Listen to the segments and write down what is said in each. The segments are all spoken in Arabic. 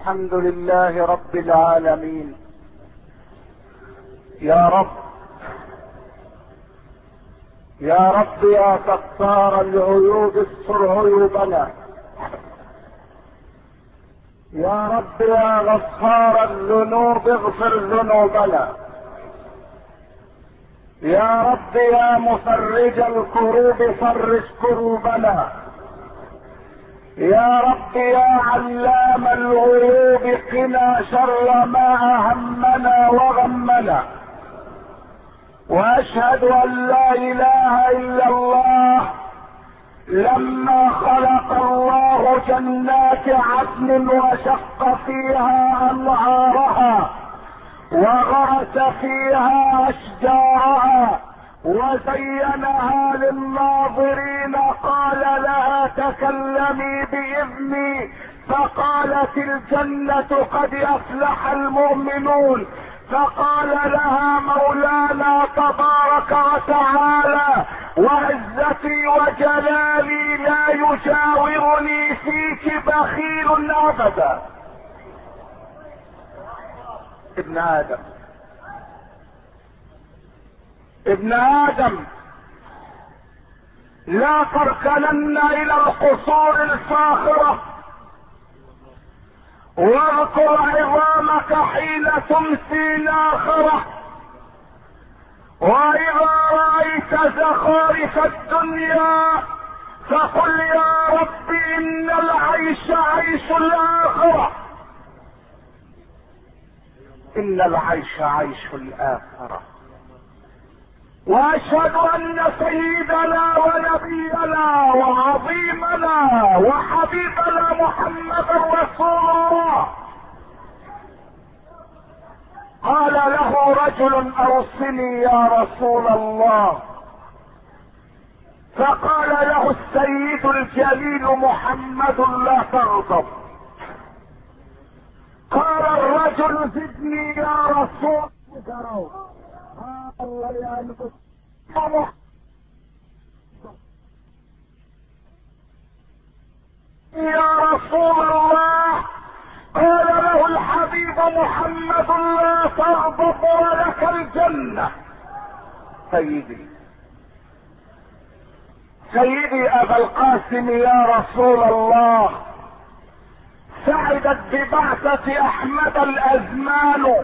الحمد لله رب العالمين. يا رب يا رب يا ستار العيوب استر عيوبنا. يا رب يا غفار الذنوب اغفر ذنوبنا. يا رب يا مفرج الكروب فرج كروبنا. يا رب يا علام الغيوب قنا شر ما اهمنا وغمنا. واشهد ان لا اله الا الله لما خلق الله جنات عدن وشق فيها انهارها وغرس فيها اشجارها وزينها للناظرين، قال لها تكلمي باذني، فقالت الجنة قد افلح المؤمنون. فقال لها مولانا تبارك وتعالى وعزتي وجلالي لا يجاورني فيك بخيل ابدا. ابن ادم ابن ادم لا تركنن الى القصور الفاخرة واذكر عظامك حين تمسي ناخرة. واذا رأيت زخارف الدنيا فقل يا رب ان العيش عيش الاخرة. ان العيش عيش الاخرة. واشهد ان سيدنا ونبينا وعظيمنا وحبيبنا محمد رسول الله قال له رجل اوصني يا رسول الله، فقال له السيد الجليل محمد لا تغضب. قال الرجل زدني يا رسول يا رسول الله. قال له الحبيب محمد لا تغضب ولك الجنة. سيدي ابا القاسم يا رسول الله، سعدت ببعثة احمد الازمان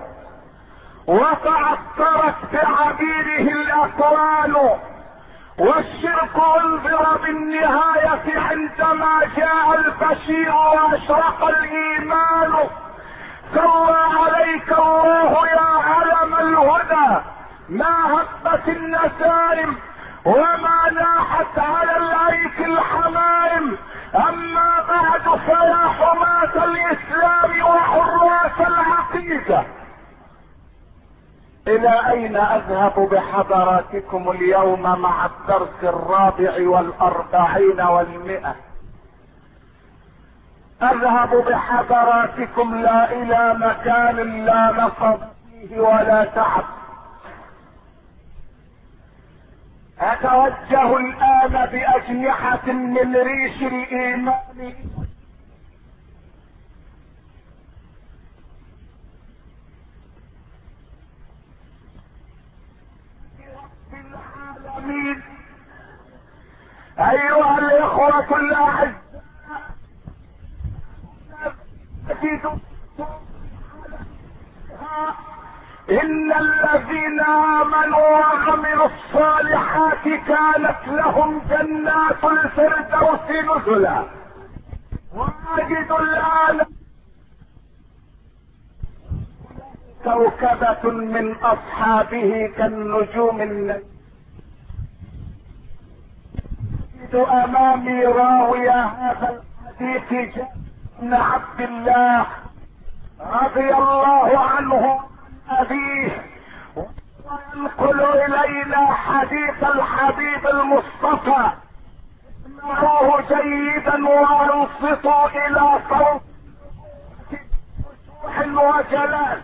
وتعثرت بعبيره الاكوان، والشرك انذر بالنهاية عندما جاء البشير واشرق الايمان. صلى عليك الله يا علم الهدى، ما هبت النسائم وما ناحت على الايك الحمائم. اما بعد فيا حماة الاسلام وحراس العقيدة، الى اين اذهب بحضراتكم اليوم مع الدرس 44 و100؟ اذهب بحضراتكم لا الى مكان لا نصب فيه ولا تعب. اتوجه الان باجنحة من ريش الايمان العالمين. ايها الاخوة الاعزاء، ان الذين امنوا وعملوا الصالحات كانت لهم جنات الفردوس نزلا. واجد الان كوكبة من اصحابه كالنجوم النجم. امامي راوي هذا الحديث ابن عبد الله رضي الله عنه ابيه، وينقل الينا حديث الحبيب المصطفى. اسمعوه جيدا وانصتوا الى صوت وجوح وجلال.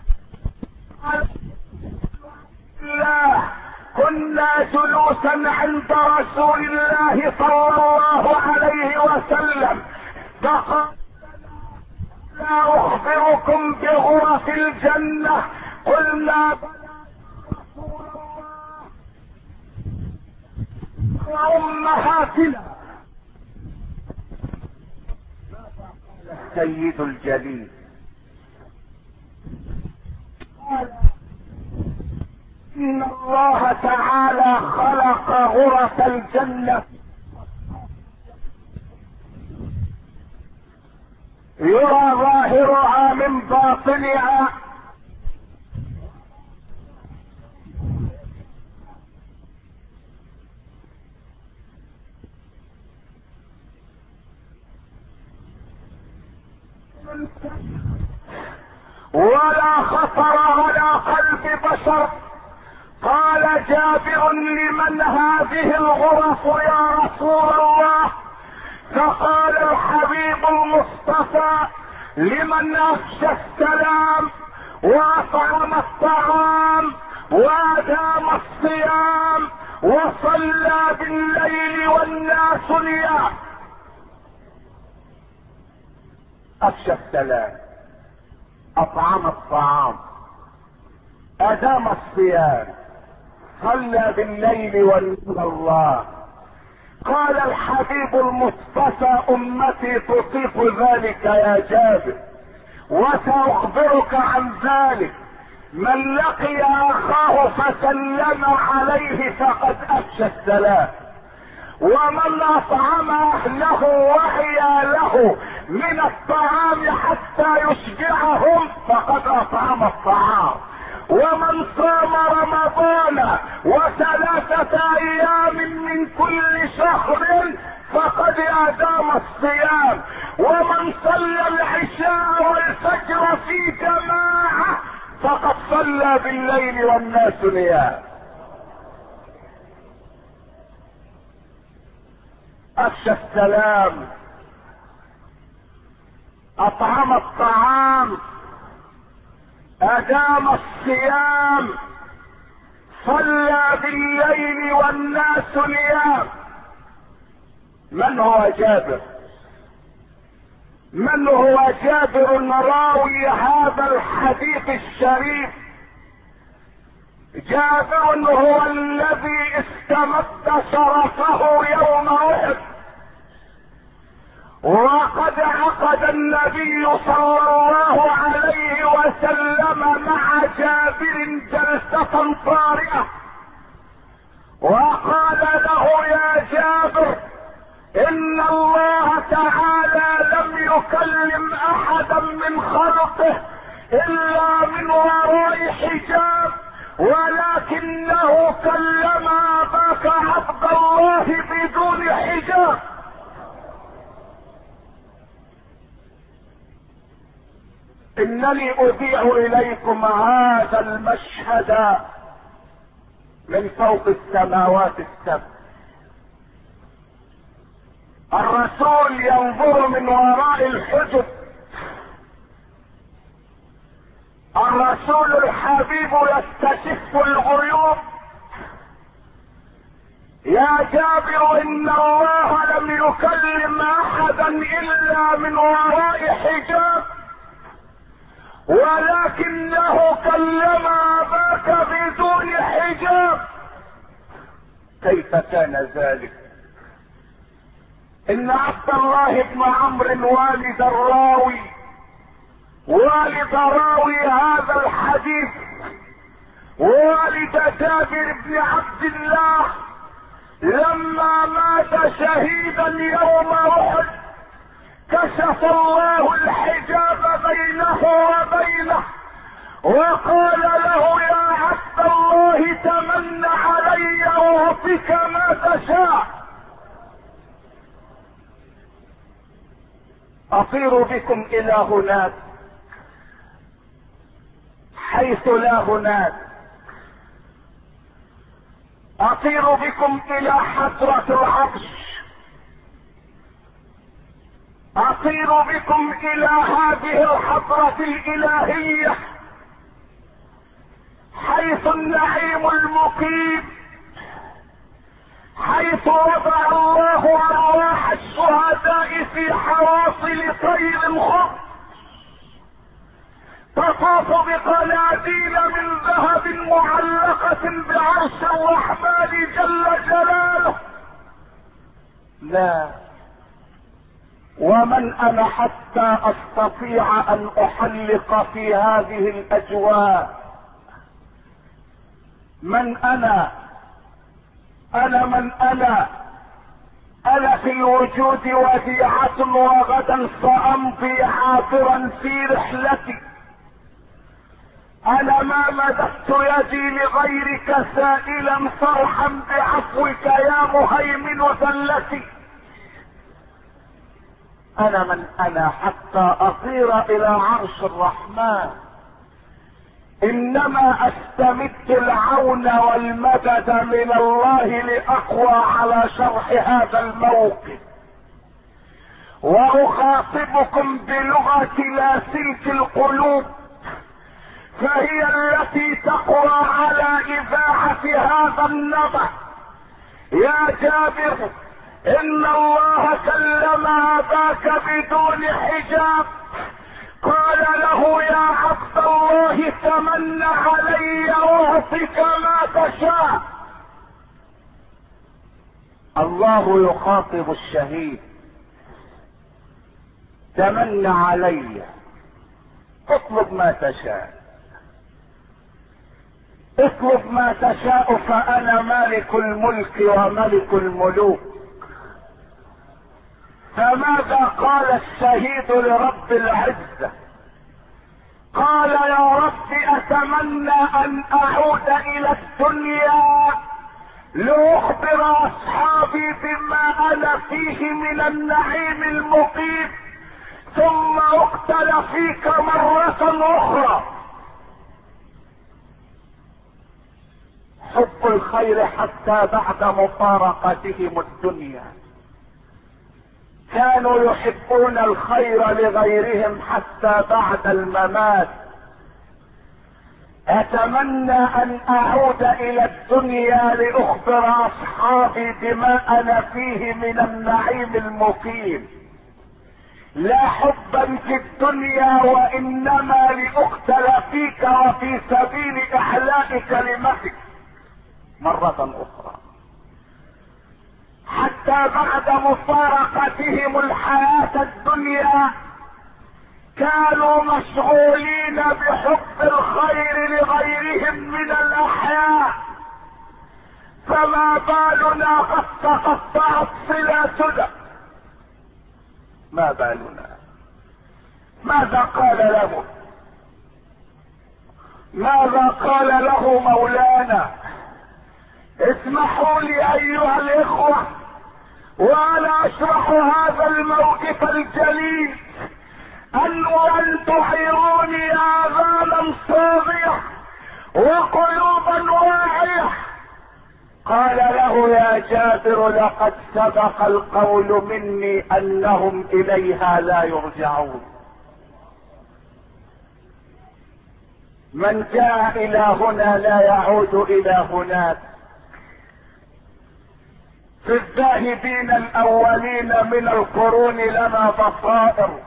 الله كنا جلوسا عند رسول الله صلى الله عليه وسلم، فقال الا اخبركم بغرف الجنة؟ قلنا وامهاتنا. السيد الجليل قال ان الله تعالى خلق غرف الجنة يرى ظاهرها من باطنها، ولا خطر على قلب بشر. قال جابر لمن هذه الغرف يا رسول الله؟ فقال الحبيب المصطفى لمن افشى السلام واطعم الطعام وادام الصيام وصلى بالليل والناس نيام. افشى السلام، اطعم الطعام، ادام الصيام، صلى بالليل والناس الله. قال الحبيب المصطفى امتي تطيق ذلك يا جابر، وساخبرك عن ذلك. من لقي اخاه فسلم عليه فقد افشى السلام، ومن اطعم اهله وحيا له من الطعام حتى يشبعهم فقد اطعم الطعام، ومن صام رمضان وثلاثة ايام من كل شهر فقد ادام الصيام، ومن صلى العشاء والفجر في جماعة فقد صلى بالليل والناس نيام. افشى السلام، اطعم الطعام، ادام الصيام، صلى بالليل والناس نيام. من هو جابر؟ من هو جابر راوي هذا الحديث الشريف؟ جابر هو الذي استمد شرفه يوم احد، وقد عقد النبي صلى الله عليه وسلم مع جابر جلسة طارئة، وقال له يا جابر ان الله تعالى لم يكلم احدا من خلقه الا من وراء حجاب، ولكنه كلم اباك عبد الله بدون حجاب. انني اذيع اليكم هذا المشهد من فوق السماوات السبع. الرسول ينظر من وراء الحجب، الرسول الحبيب يستشف الغيوب. يا جابر ان الله لم يكلم احدا الا من وراء حجاب، ولكنه كلم اباك بدون حجاب. كيف كان ذلك؟ ان عبد الله بن عمرو والد الراوي، والد راوي هذا الحديث، والد جابر بن عبد الله، لما مات شهيدا يوم احد كشف الله الحجاب بينه وبينه، وقال له يا عبد الله تمن علي واعطك ما تشاء. اطير بكم الى هناك حيث لا هناك، اطير بكم الى حضرة العرش، اطير بكم الى هذه الحضرة الالهية حيث النعيم المقيم، حيث وضع الله ارواح الشهداء في حواصل طير الخط، يطوف بقناديل من ذهب معلقة بعرش الرحمن جل جلاله. لا، ومن انا حتى استطيع ان احلق في هذه الاجواء؟ من انا من انا في الوجود وديعة، وغدا سامضي عابرا في رحلتي. انا ما مددت يدي لغيرك سائلا فرحا بعفوك يا مهيمن ذلتي. انا من انا حتى اطير الى عرش الرحمن؟ انما استمد العون والمدد من الله لاقوى على شرح هذا الموقف، واخاطبكم بلغة لاسلك القلوب، فهي التي تقوى على اذاعة هذا النبأ. يا جابر، ان الله كلم اباك بدون حجاب، قال له يا عبد الله تمن علي اعطك ما تشاء. الله يخاطب الشهيد، تمن علي، اطلب ما تشاء، اطلب ما تشاء، فانا مالك الملك وملك الملوك. فماذا قال الشهيد لرب العزة؟ قال يا رب اتمنى ان اعود الى الدنيا لاخبر اصحابي بما انا فيه من النعيم المقيم، ثم اقتل فيك مرة اخرى. حب الخير حتى بعد مفارقتهم الدنيا، كانوا يحبون الخير لغيرهم حتى بعد الممات. اتمنى ان اعود الى الدنيا لاخبر اصحابي بما انا فيه من النعيم المقيم، لا حبا في الدنيا وانما لاقتل فيك وفي سبيل احلاء كلمتك مرة اخرى. حتى بعد مفارقتهم الحياة الدنيا كانوا مشغولين بحب الخير لغيرهم من الاحياء. فما بالنا قد تقطعت صلاتنا؟ ما بالنا؟ ماذا قال له؟ ماذا قال له مولانا؟ اسمحوا لي ايها الاخوة وانا اشرح هذا الموقف الجليل ان تعيروني اذانا صاغية وقلوبا واعية. قال له يا جابر لقد سبق القول مني انهم اليها لا يرجعون. من جاء الى هنا لا يعود الى هناك. في الذاهبين الاولين من القرون لنا بصائر،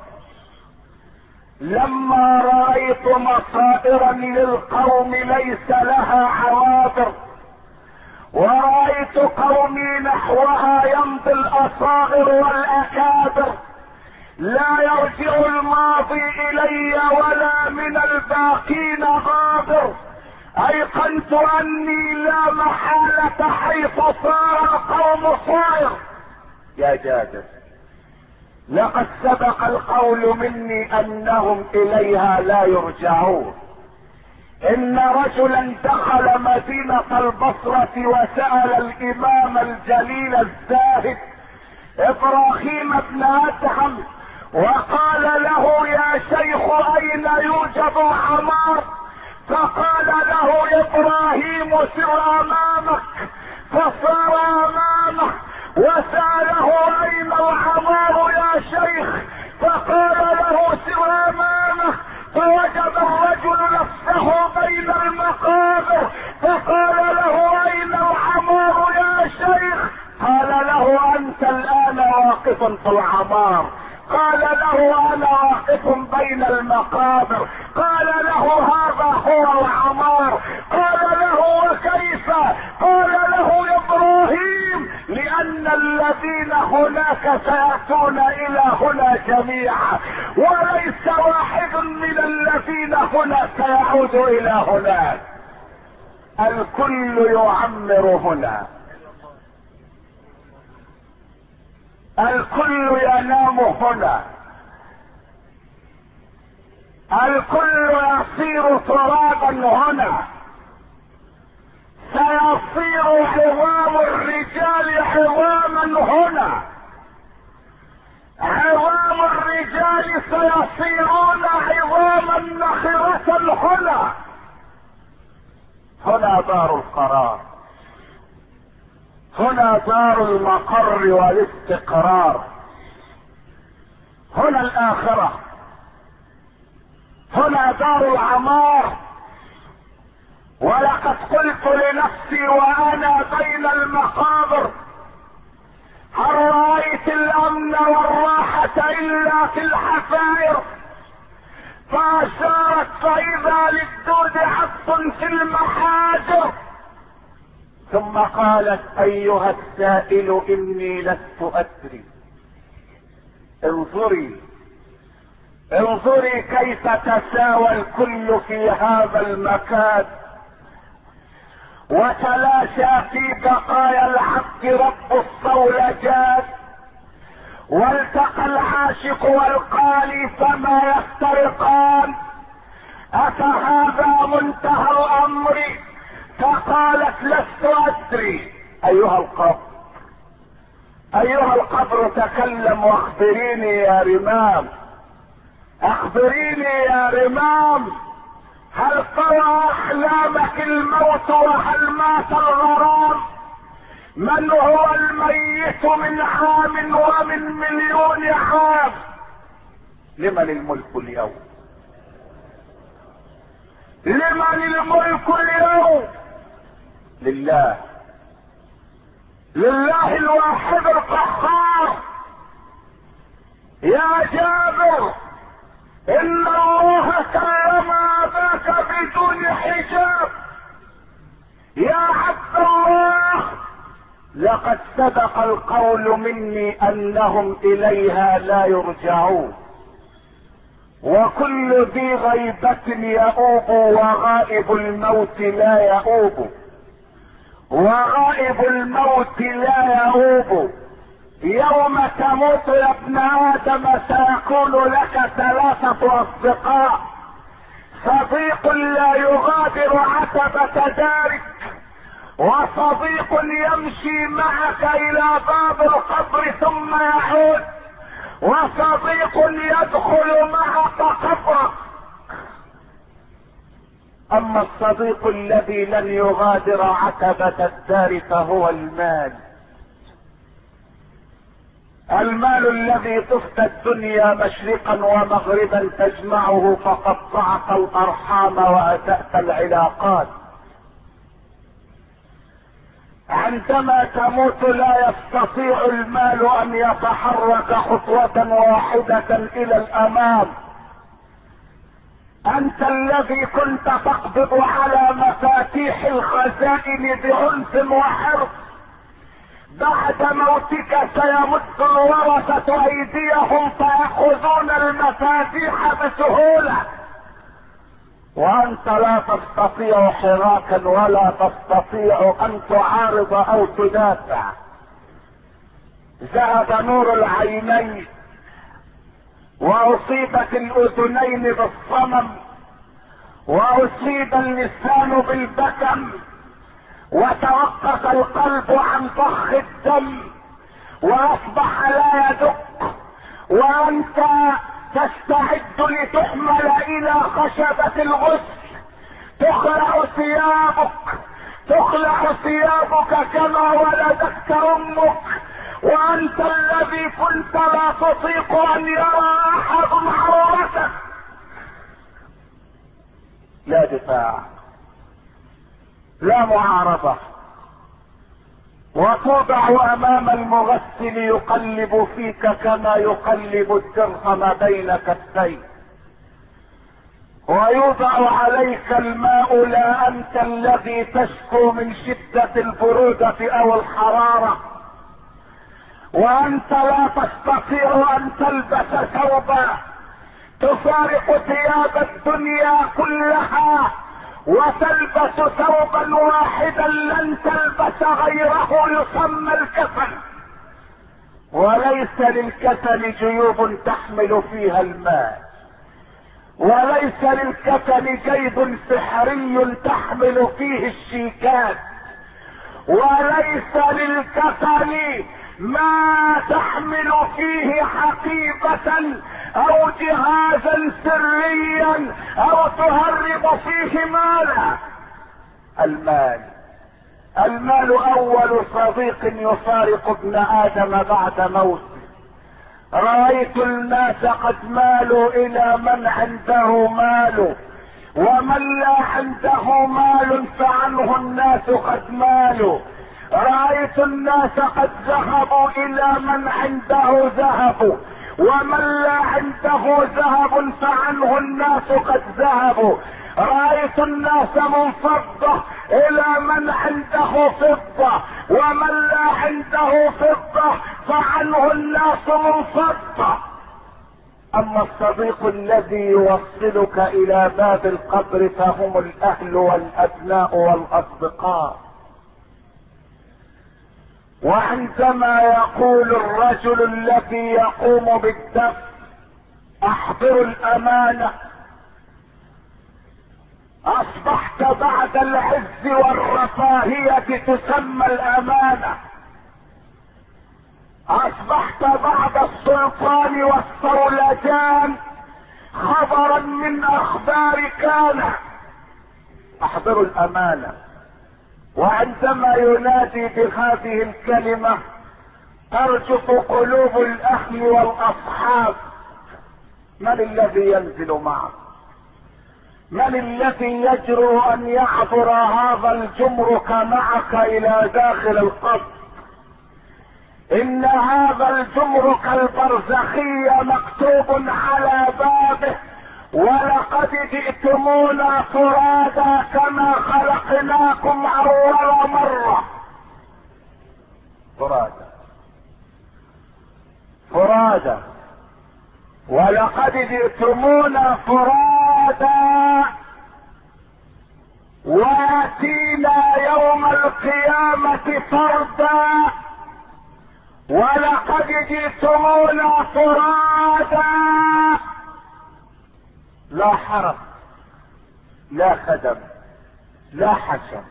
لما رأيت مصائرا للقوم ليس لها عوابر، ورأيت قومي نحوها يمضي الاصاغر والاكابر، لا يرجع الماضي الي ولا من الباقين غابر. ايقنت اني لا محالة حيث صار القوم صائر. يا جابر لقد سبق القول مني انهم اليها لا يرجعون. ان رجلا دخل مدينة البصرة وسأل الامام الجليل الزاهد ابراهيم بن ادهم وقال له يا شيخ اين يوجد الحمار؟ فقال له ابراهيم سر امامك، فصار امامه وسأله اين الحمار يا شيخ؟ فقال له سر امامه، فوجد الرجل نفسه بين المقابر، فقال له اين الحمار يا شيخ؟ قال له انت الان واقف في العمار. قال له انا واقف بين المقابر. قال له سيأتون الى هنا جميعا، وليس واحد من الذين هنا سيعود الى هناك، الكل يعمر هنا، الكل ينام هنا، الكل يصير ترابا هنا، سيصير عظام الرجال عظاما هنا، عظام الرجال سيصيرون عظاما نخرة هنا. هنا دار القرار، هنا دار المقر والاستقرار، هنا الآخرة، هنا دار العمار. ولقد قلت لنفسي وانا بين المقابر: هل رأيت الامن والراحة الا في الحفائر؟ فاشارت فاذا للدود عص في المحاجر، ثم قالت: ايها السائل اني لست ادري. انظري انظري كيف تساوى الكل في هذا المكان، وتلاشى في بقايا العبد رب الصولجات، والتقى العاشق والقالي فما يفترقان. افهذا منتهى الامر؟ فقالت: لست ادري. ايها القبر، ايها القبر، تكلم واخبريني يا رمام، اخبريني يا رمام، هل طوى احلامك الموت وهل مات الغرام؟ من هو الميت من عام ومن مليون عام؟ لمن الملك اليوم؟ لمن الملك اليوم؟ لله، لله الواحد القهار. يا جابر، ان الله كرم اباك بدون حجاب. يا عبد الله، لقد سبق القول مني انهم اليها لا يرجعون، وكل ذي غيبة يؤوب وغائب الموت لا يؤوب، وغائب الموت لا يؤوب. يوم تموت يا ابن ادم سيكون لك ثلاثة اصدقاء: صديق لا يغادر عتبة دارك، وصديق يمشي معك الى باب القبر ثم يعود، وصديق يدخل معك قبرك. اما الصديق الذي لن يغادر عتبة الدار فهو المال، المال الذي تفدى الدنيا مشرقا ومغربا تجمعه، فقطعت الارحام واسأت العلاقات. عندما تموت لا يستطيع المال ان يتحرك خطوة واحدة الى الامام. انت الذي كنت تقبض على مفاتيح الخزائن بعنف وحرص، بعد موتك سيمد الورثة ايديهم فيأخذون المفاتيح بسهولة، وانت لا تستطيع حراكا ولا تستطيع ان تعارض او تدافع. ذهب نور العينين، واصيبت الاذنين بالصمم، واصيب اللسان بالبكم، وتوقف القلب عن ضخ الدم، واصبح لا يدق، وانت تستعد لتحمل الى خشبة الغسل، تخلع ثيابك كما ولدتك امك، وانت الذي كنت لا تطيق ان يرى احد عورتك. لا دفاع، لا معارضة، وتوضع امام المغسل يقلب فيك كما يقلب الدرهم بين كفيه، ويوضع عليك الماء، لا انت الذي تشكو من شدة البرودة او الحرارة، وانت لا تستطيع ان تلبس ثوبا تفارق ثياب الدنيا كلها وتلبس ثوبا واحدا لن تلبس غيره يسمى الكفن. وليس للكفن جيوب تحمل فيها الماء، وليس للكفن جيب سحري تحمل فيه الشيكات، وليس للكفن ما تحمل فيه حقيبة او جهازا سريا او تهرب فيه مالا. المال اول صديق يفارق ابن ادم بعد موته. رأيت الناس قد مالوا الى من عنده مال، ومن لا عنده مال فعنه الناس قد مالوا. رأيت الناس قد ذهبوا الى من عنده ذهب، ومن لا عنده ذهب فعنه الناس قد ذهبوا. رأيت الناس من فضة الى من عنده فضة، ومن لا عنده فضة فعنه الناس من فضة. اما الصديق الذي يوصلك الى باب القبر فهم الاهل والابناء والاصدقاء. وعندما يقول الرجل الذي يقوم بالدفن احضروا الامانة، اصبحت بعد العز والرفاهية تسمى الامانة، اصبحت بعد السلطان والصولجان خبرا من اخبار كان. احضروا الامانة. وعندما ينادي بهذه الكلمة ترجف قلوب الاهل والاصحاب. من الذي ينزل معه؟ من الذي يجرؤ ان يعبر هذا الجمرك معك الى داخل القبر؟ ان هذا الجمرك البرزخي مكتوب على بابه ولقد جئتمونا فرادا كما خلقناكم اول مرة. فرادا ولقد جئتمونا فرادا واتينا يوم القيامة فردا. ولقد جئتمونا فرادا، لا حرس، لا خدم، لا حشم،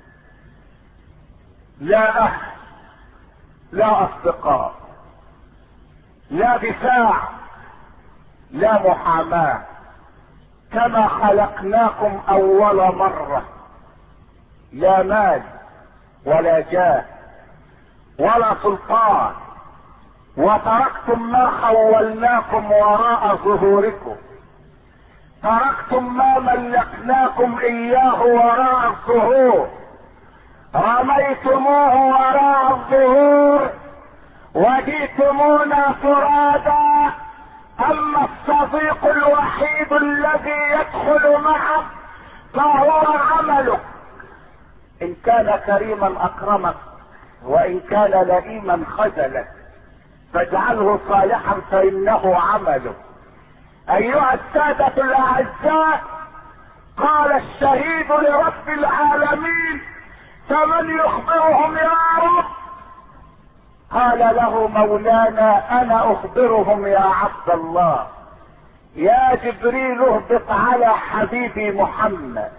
لا اهل، لا اصدقاء، لا دفاع، لا محاماة، كما خلقناكم اول مرة. لا مال ولا جاه ولا سلطان، وتركتم ما خولناكم وراء ظهوركم، تركتم ما ملكناكم اياه وراء الظهور، رميتموه وراء الظهور وجئتمونا فرادا. اما الصديق الوحيد الذي يدخل معك فهو عملك. ان كان كريما اكرمك، وان كان لئيما خذلك، فاجعله صالحا فانه عملك. ايها السادة الاعزاء، قال الشهيد لرب العالمين: فمن يخبرهم يا رب؟ قال له مولانا: انا اخبرهم يا عبد الله. يا جبريل اهبط على حبيبي محمد.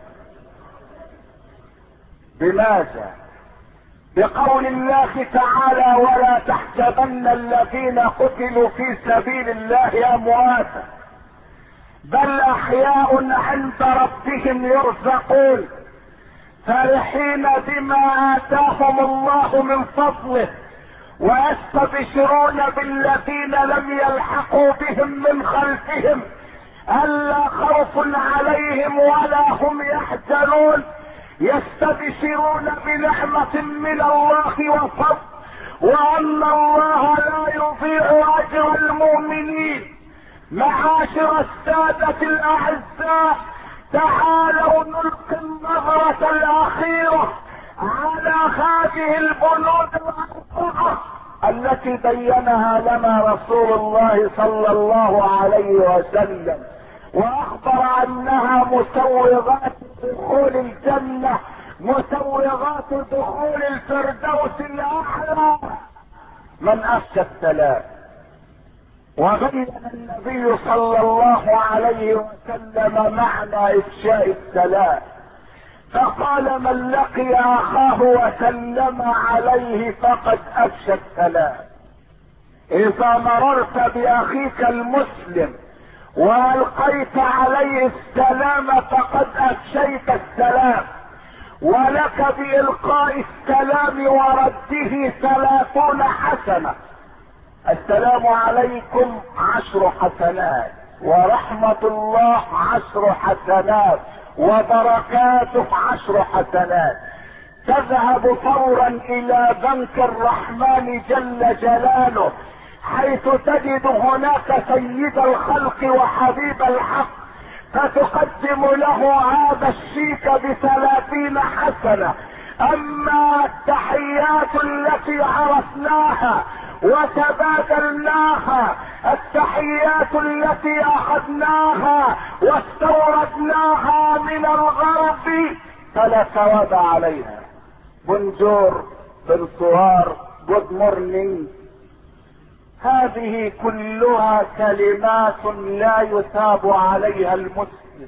بماذا؟ بقول الله تعالى: ولا تحسبن الذين قتلوا في سبيل الله امواتا بل احياء عند ربهم يرزقون فرحين بما اتاهم الله من فضله ويستبشرون بالذين لم يلحقوا بهم من خلفهم الا خوف عليهم ولا هم يحزنون يستبشرون بنعمة من الله وفضل وان الله لا يضيع اجر المؤمنين. معاشر السادة الاعزاء، تعالوا نلقي النظرة الاخيرة على هذه البنود الاربعة التي بينها لنا رسول الله صلى الله عليه وسلم، واخبر انها مسوغات دخول الجنة، مسوغات دخول الفردوس الاعلى من افشى السلام. وبين النبي صلى الله عليه وسلم معنى افشاء السلام، فقال من لقي اخاه وسلم عليه فقد افشى السلام. اذا مررت باخيك المسلم والقيت عليه السلام فقد افشيت السلام، ولك بالقاء السلام ورده 30 حسنة. السلام عليكم 10 حسنات، ورحمة الله 10 حسنات، وبركاته 10 حسنات. تذهب فورا الى بنك الرحمن جل جلاله، حيث تجد هناك سيد الخلق وحبيب الحق، فتقدم له هذا الشيك ب30 حسنة. اما التحيات التي عرفناها وتبادلناها، التحيات التي اخذناها واستوردناها من الغرب، فلا ثواب عليها. بونجور، بنصوار، جود مورنينج، هذه كلها كلمات لا يثاب عليها المسلم.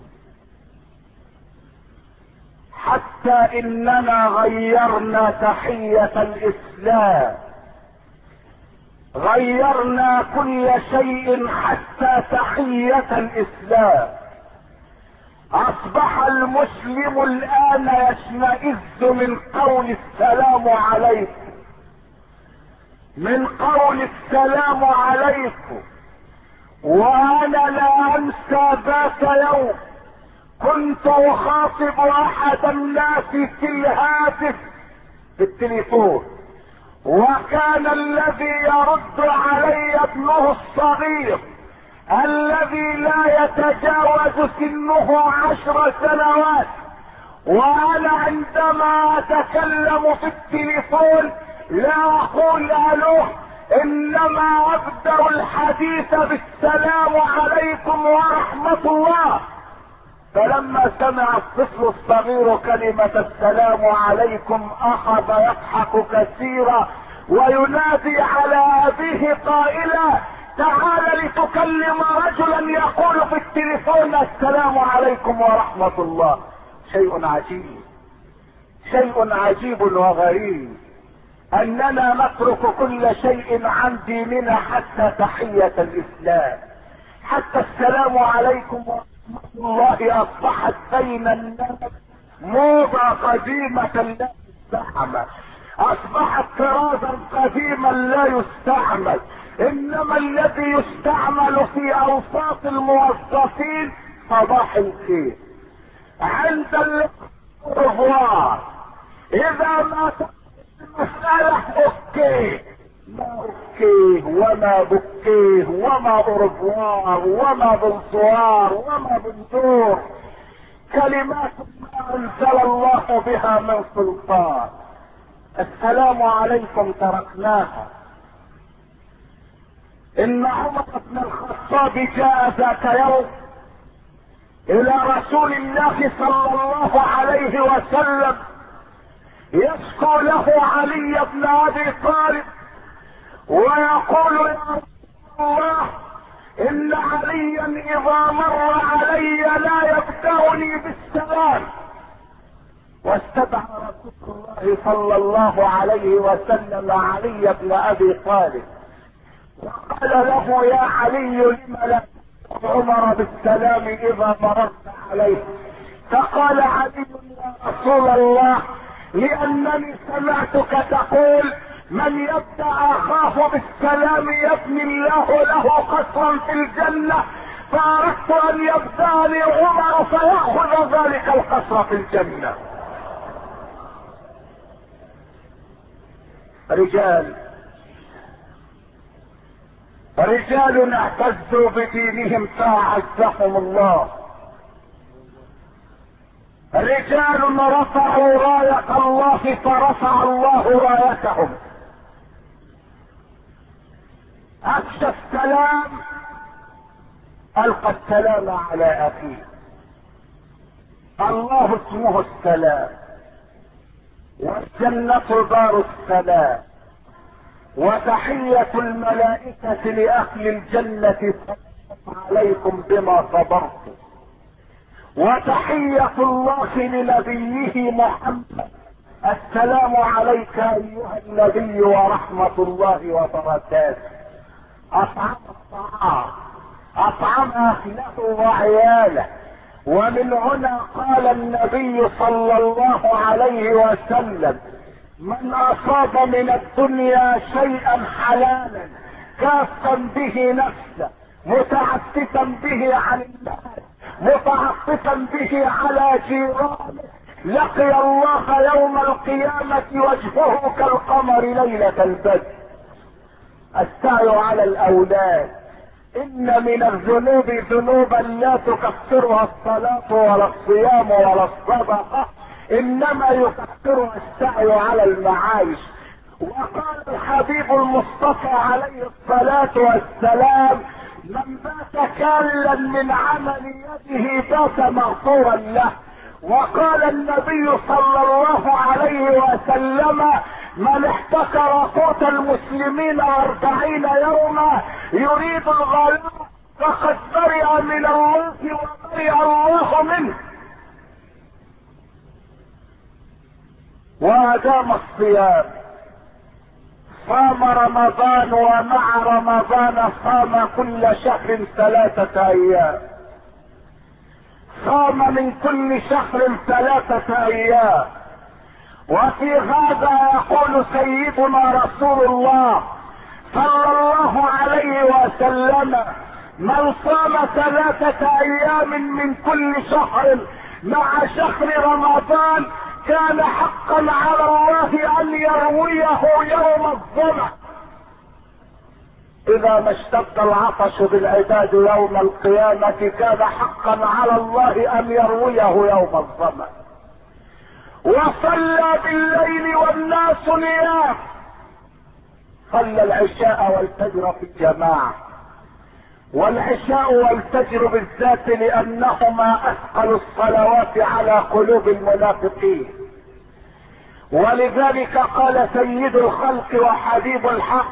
حتى اننا غيرنا تحية الاسلام، غيرنا كل شيء حتى تحية الاسلام. اصبح المسلم الان يشمئز من قول السلام عليكم، من قول السلام عليكم. وانا لا انسى ذات يوم كنت اخاطب احد الناس في الهاتف في التليفون، وكان الذي يرد علي ابنه الصغير الذي لا يتجاوز سنه 10 سنوات. وانا عندما اتكلم في التليفون لا اقول الو، انما ابدأ الحديث بالسلام عليكم ورحمة الله. فلما سمع الطفل الصغير كلمة السلام عليكم اخذ يضحك كثيرا وينادي على ابيه قائلا تعال لتكلم رجلا يقول في التليفون السلام عليكم ورحمة الله. شيء عجيب، شيء عجيب وغريب اننا نترك كل شيء عن ديننا حتى تحية الاسلام. حتى السلام عليكم ورحمة الله اصبحت بين الناس موضة قديمة لا تستعمل، اصبحت طرازا قديما لا يستعمل. انما الذي يستعمل في اوساط الموظفين صباح الخير، عند الرفوار، اذا ما المسألة اوكي، ما اوكي وما بكيه وما اورفوار وما بنصوار وما بندور، كلمات ما انزل الله بها من سلطان. السلام عليكم تركناها. ان عمر بن الخطاب جاء ذات يوم الى رسول الله صلى الله عليه وسلم يشكو له علي بن ابي طالب، ويقول يا رسول الله ان عليا اذا مر علي لا يبدأني بالسلام. واستدعى رسول الله صلى الله عليه وسلم علي بن ابي طالب وقال له يا علي لم لا عمر بالسلام اذا مررت عليه؟ فقال علي يا رسول الله لانني سمعتك تقول من يبدأ اخاه بالسلام يبني الله له قصرا في الجنة، فاردت ان يبدأني عمر فيأخذ ذلك القصر في الجنة. رجال اعتزوا بدينهم فاعزهم الله، رجال رفعوا راية الله فرفع الله رايتهم، افشى السلام القى السلام على اخيه. الله اسمه السلام، والجنة دار السلام، وتحية الملائكة لأهل الجنة عليكم بما صبرتم، وتحية الله لنبيه محمد السلام عليك أيها النبي ورحمة الله وبركاته. أطعم الطعام، أطعم أهله وعياله. ومن هنا قال النبي صلى الله عليه وسلم: من اصاب من الدنيا شيئا حلالا كافا به نفسه متعففا به عن الناس متعففا به على جيرانه لقي الله يوم القيامة وجهه كالقمر ليلة البدر. السعي على الاولاد، ان من الذنوب ذنوبا لا تكفرها الصلاة ولا الصيام ولا الصدقة، انما يكفرها السعي على المعايش. وقال الحبيب المصطفى عليه الصلاة والسلام: من بات كالا من عمل يده بات مغفورا له. وقال النبي صلى الله عليه وسلم: من احتكر قوت المسلمين 40 يوما يريد الغلاء فقد برئ من الله وبرئ الله منه. وادام الصيام، صام رمضان، ومع رمضان صام كل شهر 3 ايام، صام من كل شهر 3 ايام. وفي هذا يقول سيدنا رسول الله صلى الله عليه وسلم: من صام 3 ايام من كل شهر مع شهر رمضان كان حقا على الله ان يرويه يوم الظمأ. اذا ما اشتد العطش بالعباد يوم القيامة كان حقا على الله ان يرويه يوم الظمأ. وصلى بالليل والناس نيام، صلى العشاء والفجر في الجماعة، والعشاء والفجر بالذات لانهما اثقل الصلوات على قلوب المنافقين. ولذلك قال سيد الخلق وحبيب الحق: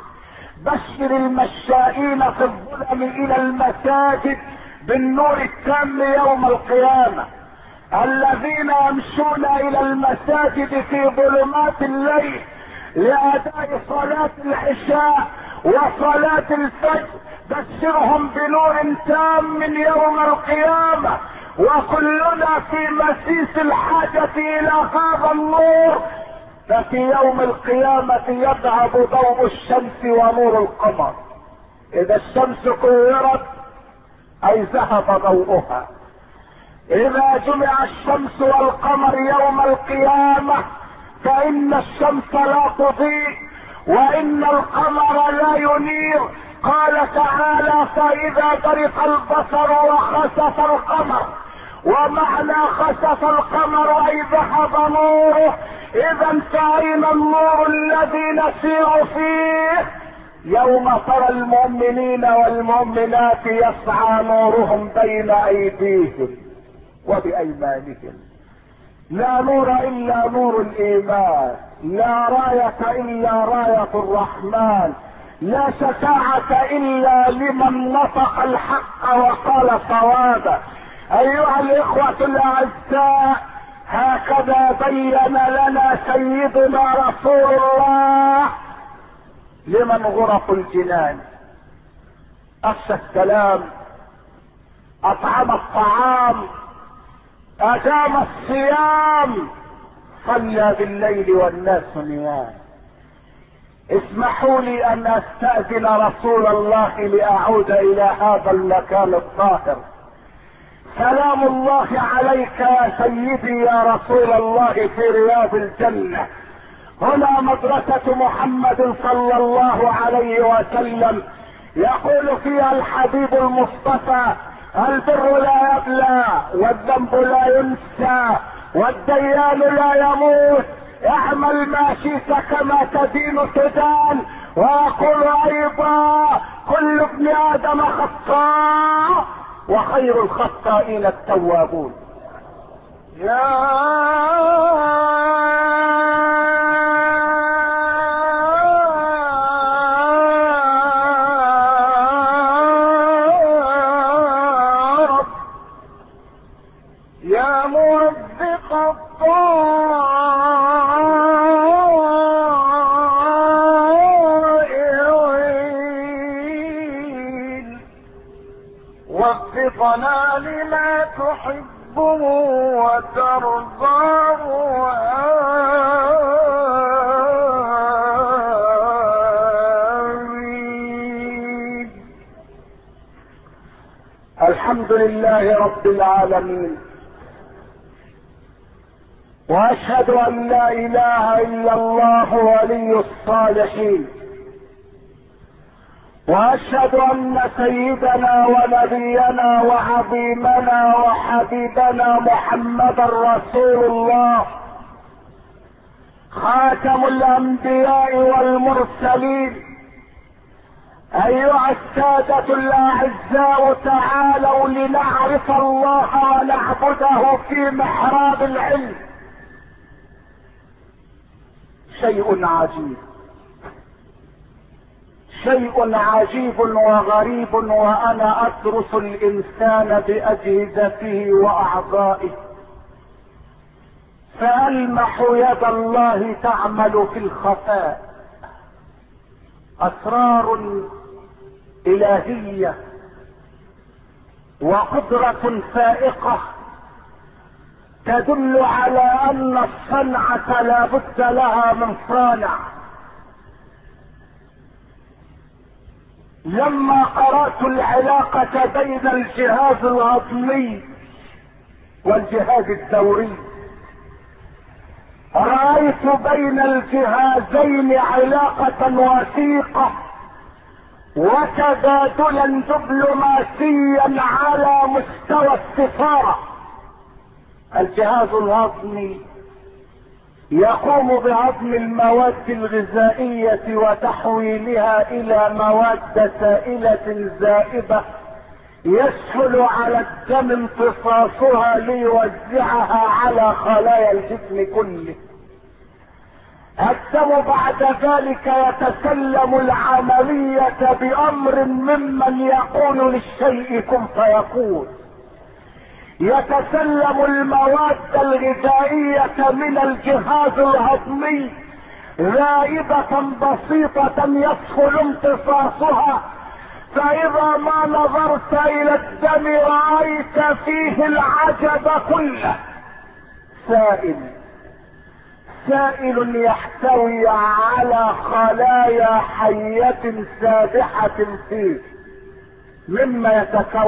بشر المشائين في الظلم الى المساجد بالنور التام يوم القيامة، الذين يمشون الى المساجد في ظلمات الليل لاداء صلاة العشاء وصلاة الفجر، بشرهم بنور تام من يوم القيامة. وكلنا في مسيس الحاجة الى هذا النور، ففي يوم القيامة يذهب ضوء الشمس ونور القمر. اذا الشمس كورت اي ذهب ضوءها. اذا جمع الشمس والقمر يوم القيامة فان الشمس لا تضيء وان القمر لا ينير. قال تعالى: فاذا برق البصر وخسف القمر. ومعنى خسف القمر اي ذهب نوره. اذا فاين النور الذي نسير فيه؟ يوم ترى المؤمنين والمؤمنات يسعى نورهم بين ايديهم وبايمانهم. لا نور الا نور الايمان، لا راية الا راية الرحمن، لا شفاعة الا لمن نطق الحق وقال صوابا. ايها الاخوة الاعزاء، هكذا بين لنا سيدنا رسول الله لمن غرف الجنان. افشى السلام، اطعم الطعام، ادام الصيام، صلى بالليل والناس نيام. اسمحوا لي ان استأذن رسول الله لاعود الى هذا المكان الطاهر. سلام الله عليك يا سيدي يا رسول الله في رياض الجنة. هنا مدرسة محمد صلى الله عليه وسلم، يقول فيها الحبيب المصطفى: البر لا يبلى والذنب لا ينسى والديان لا يموت اعمل ما شئت كما تدين تدان. ويقول ايضا كل ابن ادم خطاء وخير الخطائين التوابون. يا رب يا مرزق الطائعين وفقنا لما تحبه وترضاه. آمين. الحمد لله رب العالمين، واشهد ان لا اله الا الله ولي الصالحين، واشهد ان سيدنا ونبينا وعظيمنا وحبيبنا محمدا رسول الله خاتم الانبياء والمرسلين. ايها السادة الاعزاء، تعالوا لنعرف الله ونعبده في محراب العلم. شيء عجيب، شيء عجيب وغريب، وانا ادرس الانسان باجهزته واعضائه فالمح يد الله تعمل في الخفاء اسرار الهية وقدرة فائقة تدل على ان الصنعة لا بد لها من صانع. لما قرأت العلاقة بين الجهاز الهضمي والجهاز الدوري رأيت بين الجهازين علاقة وثيقة وتبادلا دبلوماسيا على مستوى السفارة. الجهاز الهضمي يقوم بهضم المواد الغذائية وتحويلها الى مواد سائلة زائبة يسهل على الدم امتصاصها ليوزعها على خلايا الجسم كله. الدم بعد ذلك يتسلم العملية بامر ممن يقول للشيء كن فيكون. يتسلم المواد الغذائية من الجهاز الهضمي ذائبة بسيطة يسهل امتصاصها، فاذا ما نظرت الى الدم رأيت فيه العجب كله. سائل يحتوي على خلايا حية سابحة فيه. مما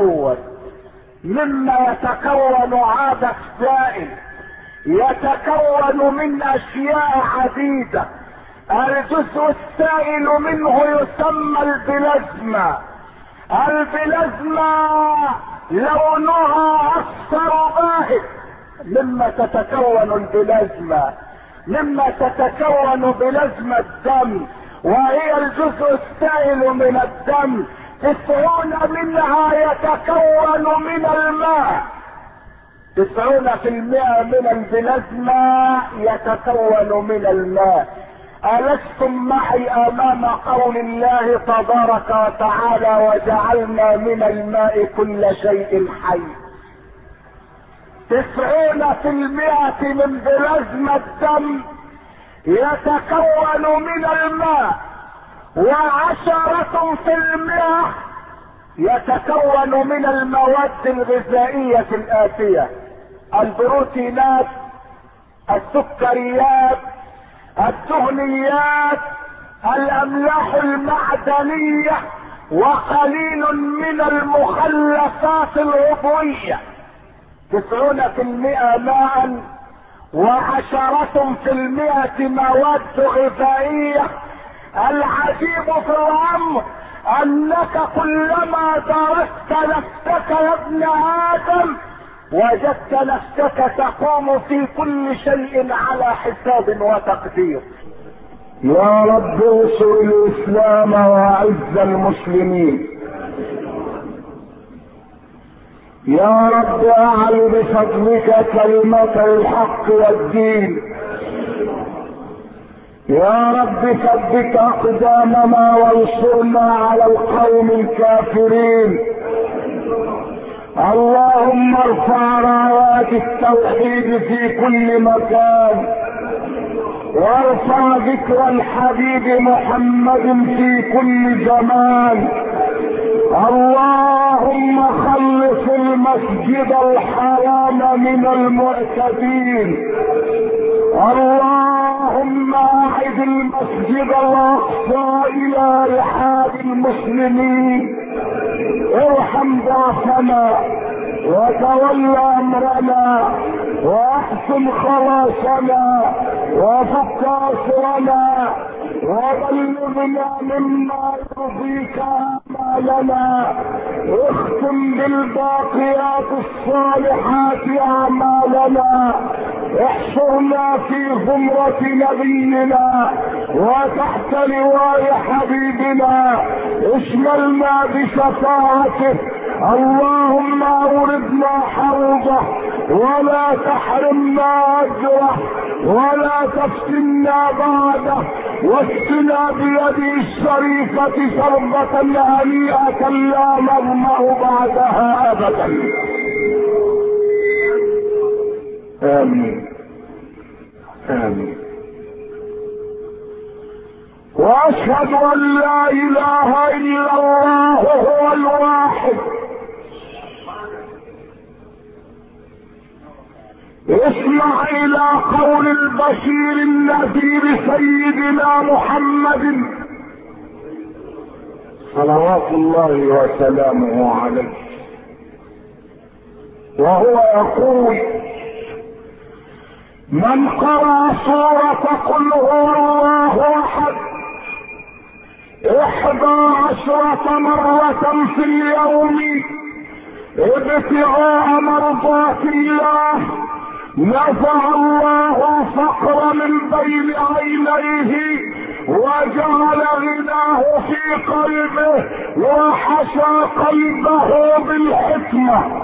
يتكون هذا السائل يتكون من اشياء عديدة. الجزء السائل منه يسمى البلازما. البلازما لونها اصفر باهت. مما تتكون بلازما الدم، وهي الجزء السائل من الدم. 90 منها يتكون من الماء. 90% من البلازما يتكون من الماء. ألستم معي امام قول الله تبارك وتعالى وجعلنا من الماء كل شيء حي. 90% من بلازما الدم يتكون من الماء، و10% يتكون من المواد الغذائية الآتية: البروتينات، السكريات، الدهنيات، الأملاح المعدنية، وقليل من المخلفات العضوية. 90% ماء، و10% مواد غذائية. العجيب في الامر انك كلما درست نفسك يا ابن ادم وجدت نفسك تقوم في كل شيء على حساب وتقدير. يا رب انصر الاسلام واعز المسلمين. يا رب اعل بفضلك كلمة الحق والدين. يا رب ثبت اقدامنا وانصرنا على القوم الكافرين. اللهم ارفع رايات التوحيد في كل مكان، وارفع ذكر الحبيب محمد في كل زمان. اللهم خلص المسجد الحرام من المعتدين. اللهم اعد المسجد الاقصى الى رحاب المسلمين. ارحم ضعفنا وتولى امرنا واحسن خلاصنا وفك اسرنا وبلغنا مما يرضيك اعمالنا. اختم بالباقيات الصالحات اعمالنا. احشرنا في زمرة نبينا وتحت لواء حبيبنا. اشملنا بشفاعته. اللهم اوردنا حوضه ولا تحرمنا اجره ولا تفتنا بعده، واسقنا بيده الشريفة شربة هنيئة لا نظمأ بعدها ابدا. امين امين. واشهد ان لا اله الا الله هو الواحد. اسمع الى قول البشير النذير سيدنا محمد صلوات الله وسلامه عليه، وهو يقول: من قرأ سورة قل هو الله احد 11 مرة في اليوم ابتغاء مرضات الله، نزع الله الفقر من بين عينيه وجعل غناه في قلبه وحشى قلبه بالحكمة.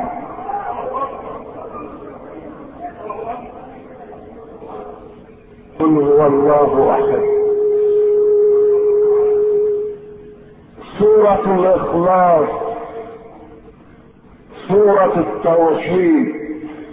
قل هو الله احد. سورة الاخلاص، سورة التوحيد.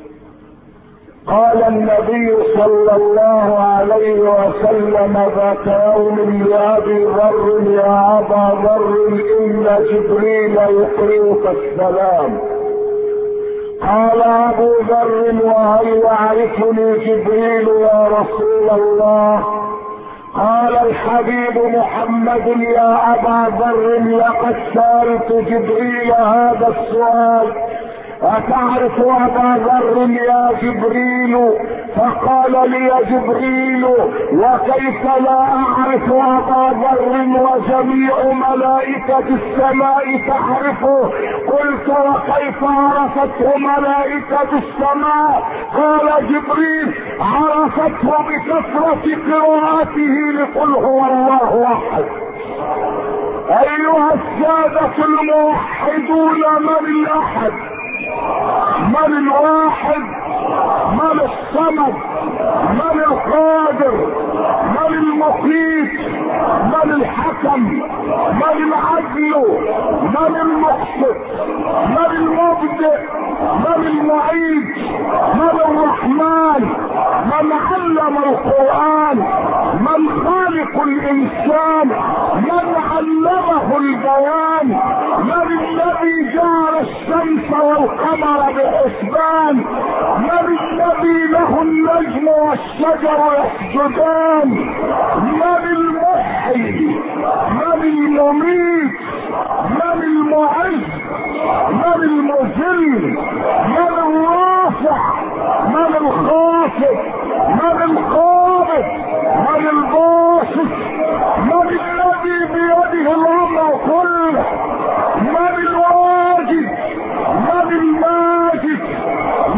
قال النبي صلى الله عليه وسلم ذات يوم لأبي ذر: يا أبا ذر إن جبريل يقرئك السلام. قال أبو ذر: وهل يعرفني جبريل يا رسول الله؟ قال الحبيب محمد: يا أبا ذر لقد سألت جبريل هذا السؤال: أتعرف أبا ذر يا جبريل؟ فقال لي جبريل: وكيف لا أعرف أبا ذر وجميع ملائكة السماء تعرفه؟ قلت: وكيف عرفته ملائكة السماء؟ قال جبريل: عرفته بكثرة قراءته لقل هو الله أحد. أيها السادة الموحدون، من الأحد؟ من الواحد؟ من الصمد؟ من القادر؟ من المقيت؟ من الحكم؟ من العدل؟ من المقسط؟ من المبدئ؟ من المعيد؟ من الرحمن؟ من علم القرآن؟ من خالق الإنسان؟ من علمه البيان؟ من الذي جعل الشمس والقمر بحسبان؟ من الذي له النجم والشجر يسجدان؟ من المحيي؟ من المميت؟ من المعز؟ من المذل؟ من الرافع؟ من الخافض؟ من القابض؟ من الباسط؟ من الذي بيده الامر كله؟ من الواجد؟ من الماجد؟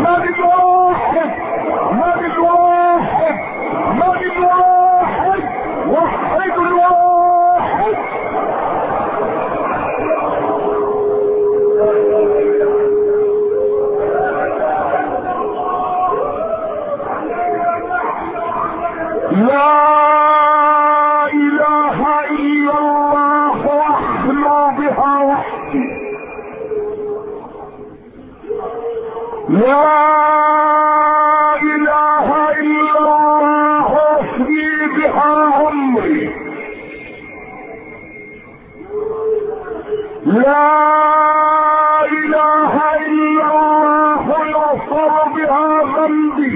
لا اله الا الله واحلو بها وحدي، لا اله الا الله افني بها عمري، لا اله الا الله يغفر بها ذنبي،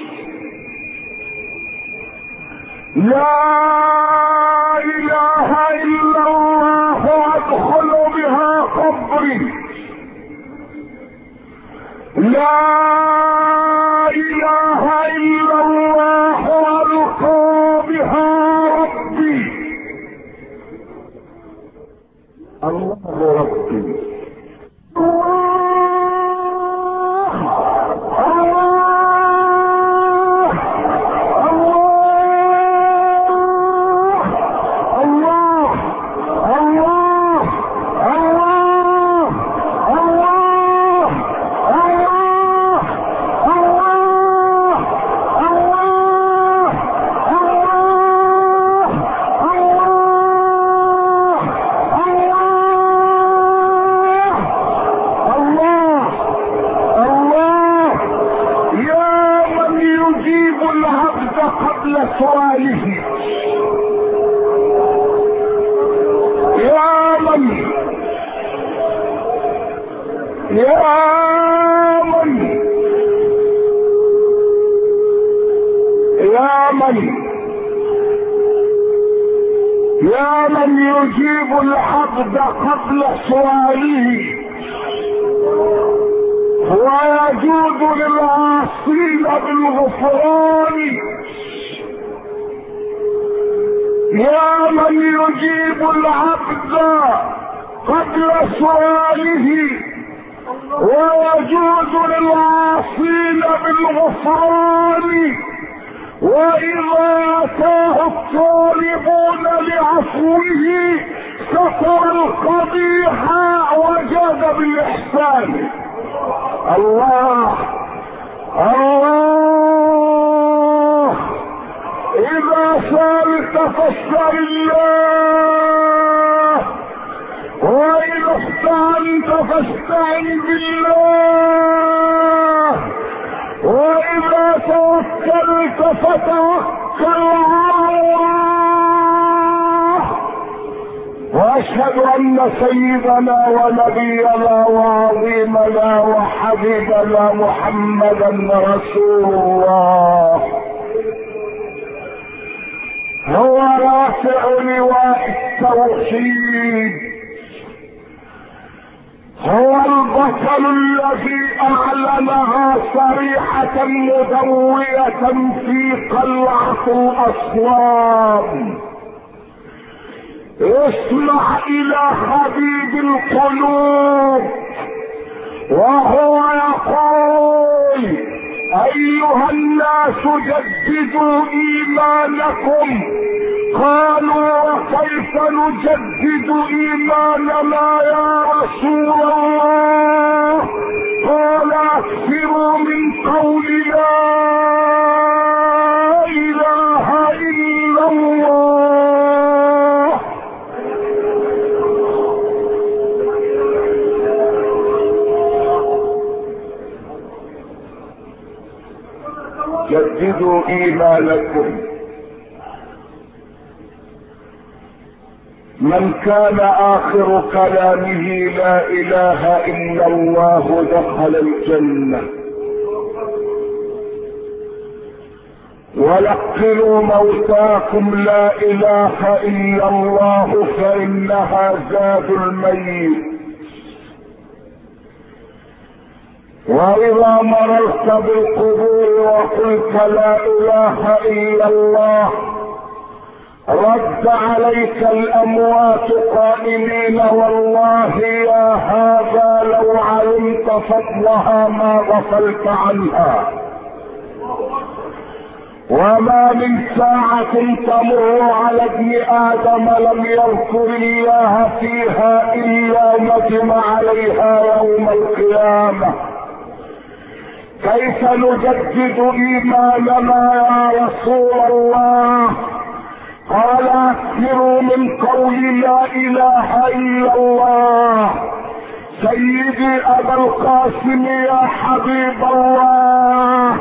لا اله الا الله ادخل بها قبري، لا اله الا الله القى بها ربي. الله ربي، قبل سؤاله، يا من يجيب العبد قبل سؤاله ويجود للعاصين بالغفران، يا من يجيب العبد قبل سؤاله ويجود للعاصين بالغفران، واذا اتاه الطالبون لعفوه ستر القبيح وجاد بالاحسان. الله الله، اذا سالت فاسال الله، واذا استعنت فاستعن بالله، واذا توكلت فتوكل على الله. واشهد ان سيدنا ونبينا وعظيمنا وحبيبنا محمدا رسول الله هو رافع لواء التوحيد، هو البطل الذي اعلنها صريحة مدوية في قلعة الاصوات. اسمع الى حبيب القلوب وهو يقول: ايها الناس جددوا ايمانكم. قالوا: وكيف نجدد ايماننا يا رسول الله؟ قال: اكثروا من قول لا اله الا الله. جددوا ايمانكم. من كان اخر كلامه لا اله الا الله دخل الجنة. ولقنوا موتاكم لا اله الا الله فانها زاد الميت. واذا مررت بالقبور وقلت لا اله الا الله رد عليك الاموات قائلين: والله يا هذا لو علمت فضلها ما غفلت عنها. وما من ساعة تمر على ابن ادم لم يذكر الله فيها الا ندم عليها يوم القيامة. كيف نجدد ايماننا يا رسول الله؟ قال اكثروا من قول لا اله الا الله. سيدي ابا القاسم يا حبيب الله،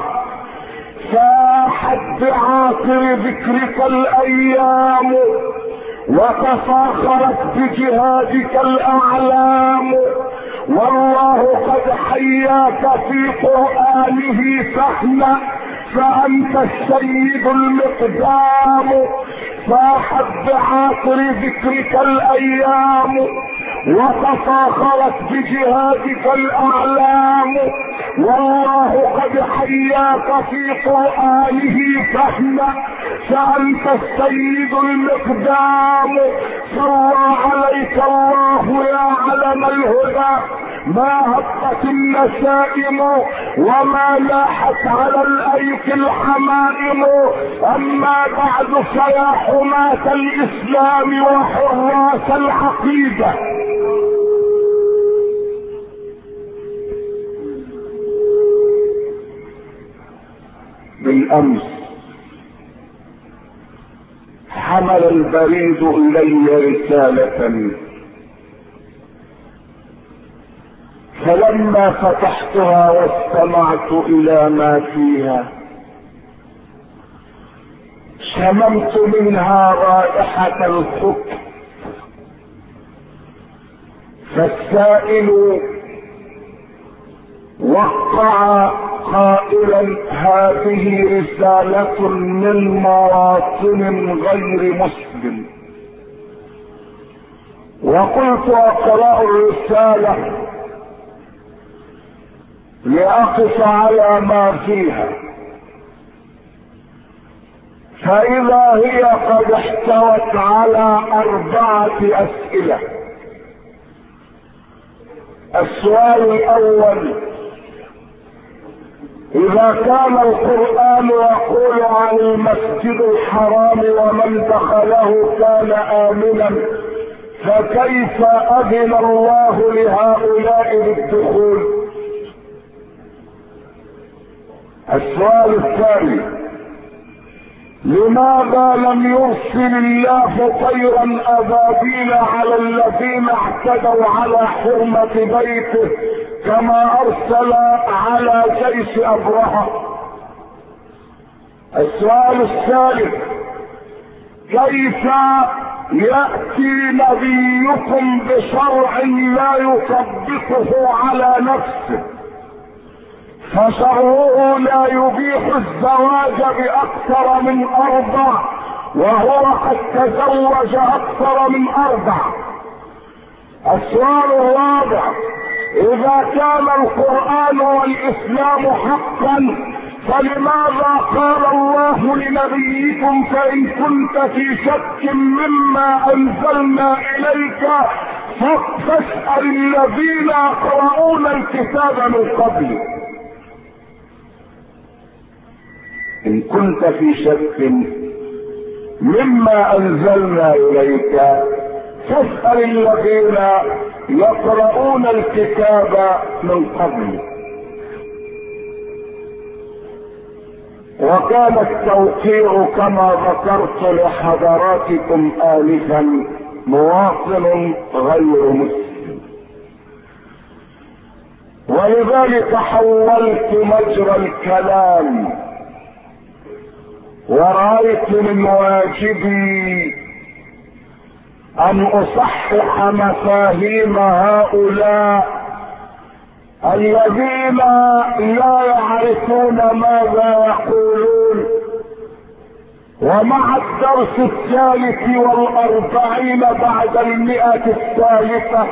فاحت بعاطر ذكرك الايام وتفاخرت بجهادك الاعلام، والله قد حياك في قرآنه فاحنا فأنت السيد المقدام. فاحت بعاطر ذكرك الأيام وتفاخرت بجهادك الأعلام، والله قد حياك في قرآنه فاحنا فأنت السيد المقدام. صلى عليك الله يا علم الهدى، ما هبت النسائم وما لاحت على الايك الحمائم. اما بعد فيا حماة الاسلام وحراس العقيدة، بالامس حمل البريد الي رسالة، فلما فتحتها واستمعت الى ما فيها شممت منها رائحة الخبث. فالسائل وقع قائلا هذه رسالة من مواطن غير مسلم، وقلت اقرأ الرسالة لأقف على ما فيها، فإذا هي قد احتوت على 4 أسئلة. السؤال الأول: إذا كان القرآن يقول عن المسجد الحرام ومن دخله كان آمنا، فكيف أذن الله لهؤلاء بالدخول؟ السؤال الثاني: لماذا لم يرسل الله طيرا أبابيل على الذين اعتدوا على حرمة بيته كما أرسل على جيش أبرهة؟ السؤال الثالث: كيف يأتي نبيكم بشرع لا يطبقه على نفسه، فشرعه لا يبيح الزواج بأكثر من 4 وهو قد تزوج أكثر من 4؟ السؤال الرابع: إذا كان القرآن والإسلام حقا، فلماذا قال الله لنبيكم فإن كنت في شك مما أنزلنا إليك فاسأل الذين يقرؤون الكتاب من قبل؟ إن كنت في شك مما أنزلنا إليك فاسأل الذين يقرؤون الكتاب من قبل. وكان التوقيع كما ذكرت لحضراتكم آنفا مواطن غير مسلم، ولذلك حولت مجرى الكلام ورأيت من واجبي أن أصحح مفاهيم هؤلاء الذين لا يعرفون ماذا يقولون. ومع الدرس 43 بعد 100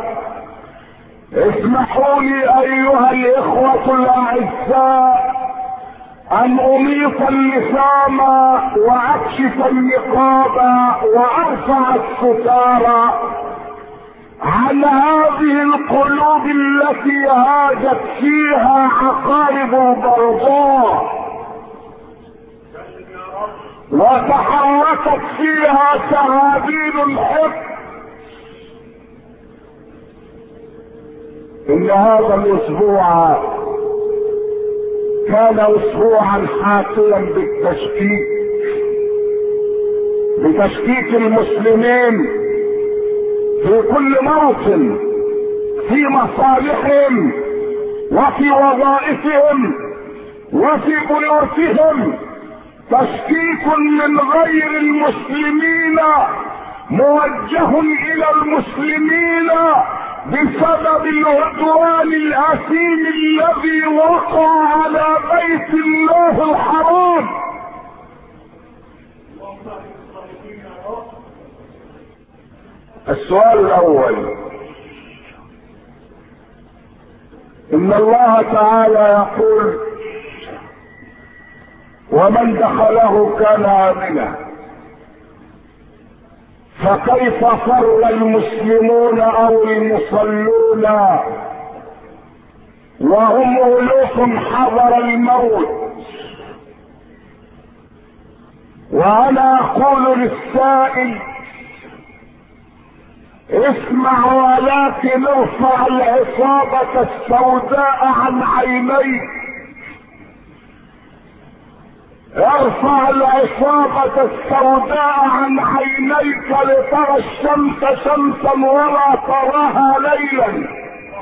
اسمحوا لي أيها الإخوة الأعزاء أن أميط اللسان وأكشف النقاب وأرفع الستار عن هذه القلوب التي هاجت فيها عقارب البرضاء وتحركت فيها سرابيل الحب. إن هذا الأسبوع كان اسبوعا حافلا بتشكيك المسلمين في كل موطن، في مصالحهم وفي وظائفهم وفي بيوتهم. تشكيك من غير المسلمين موجه الى المسلمين بسبب العدوان الاثيم الذي وقع على بيت الله الحرام. السؤال الاول: ان الله تعالى يقول: ومن دخله كان آمنا، فكيف فر المسلمون او المصلون وهم ألوف حضر الموت؟ وانا اقول للسائل: اسمع ولكن ارفع العصابة السوداء عن عينيك، ارفع العصابة السوداء عن عينيك لترى الشمس شمسا ولا تراها ليلا.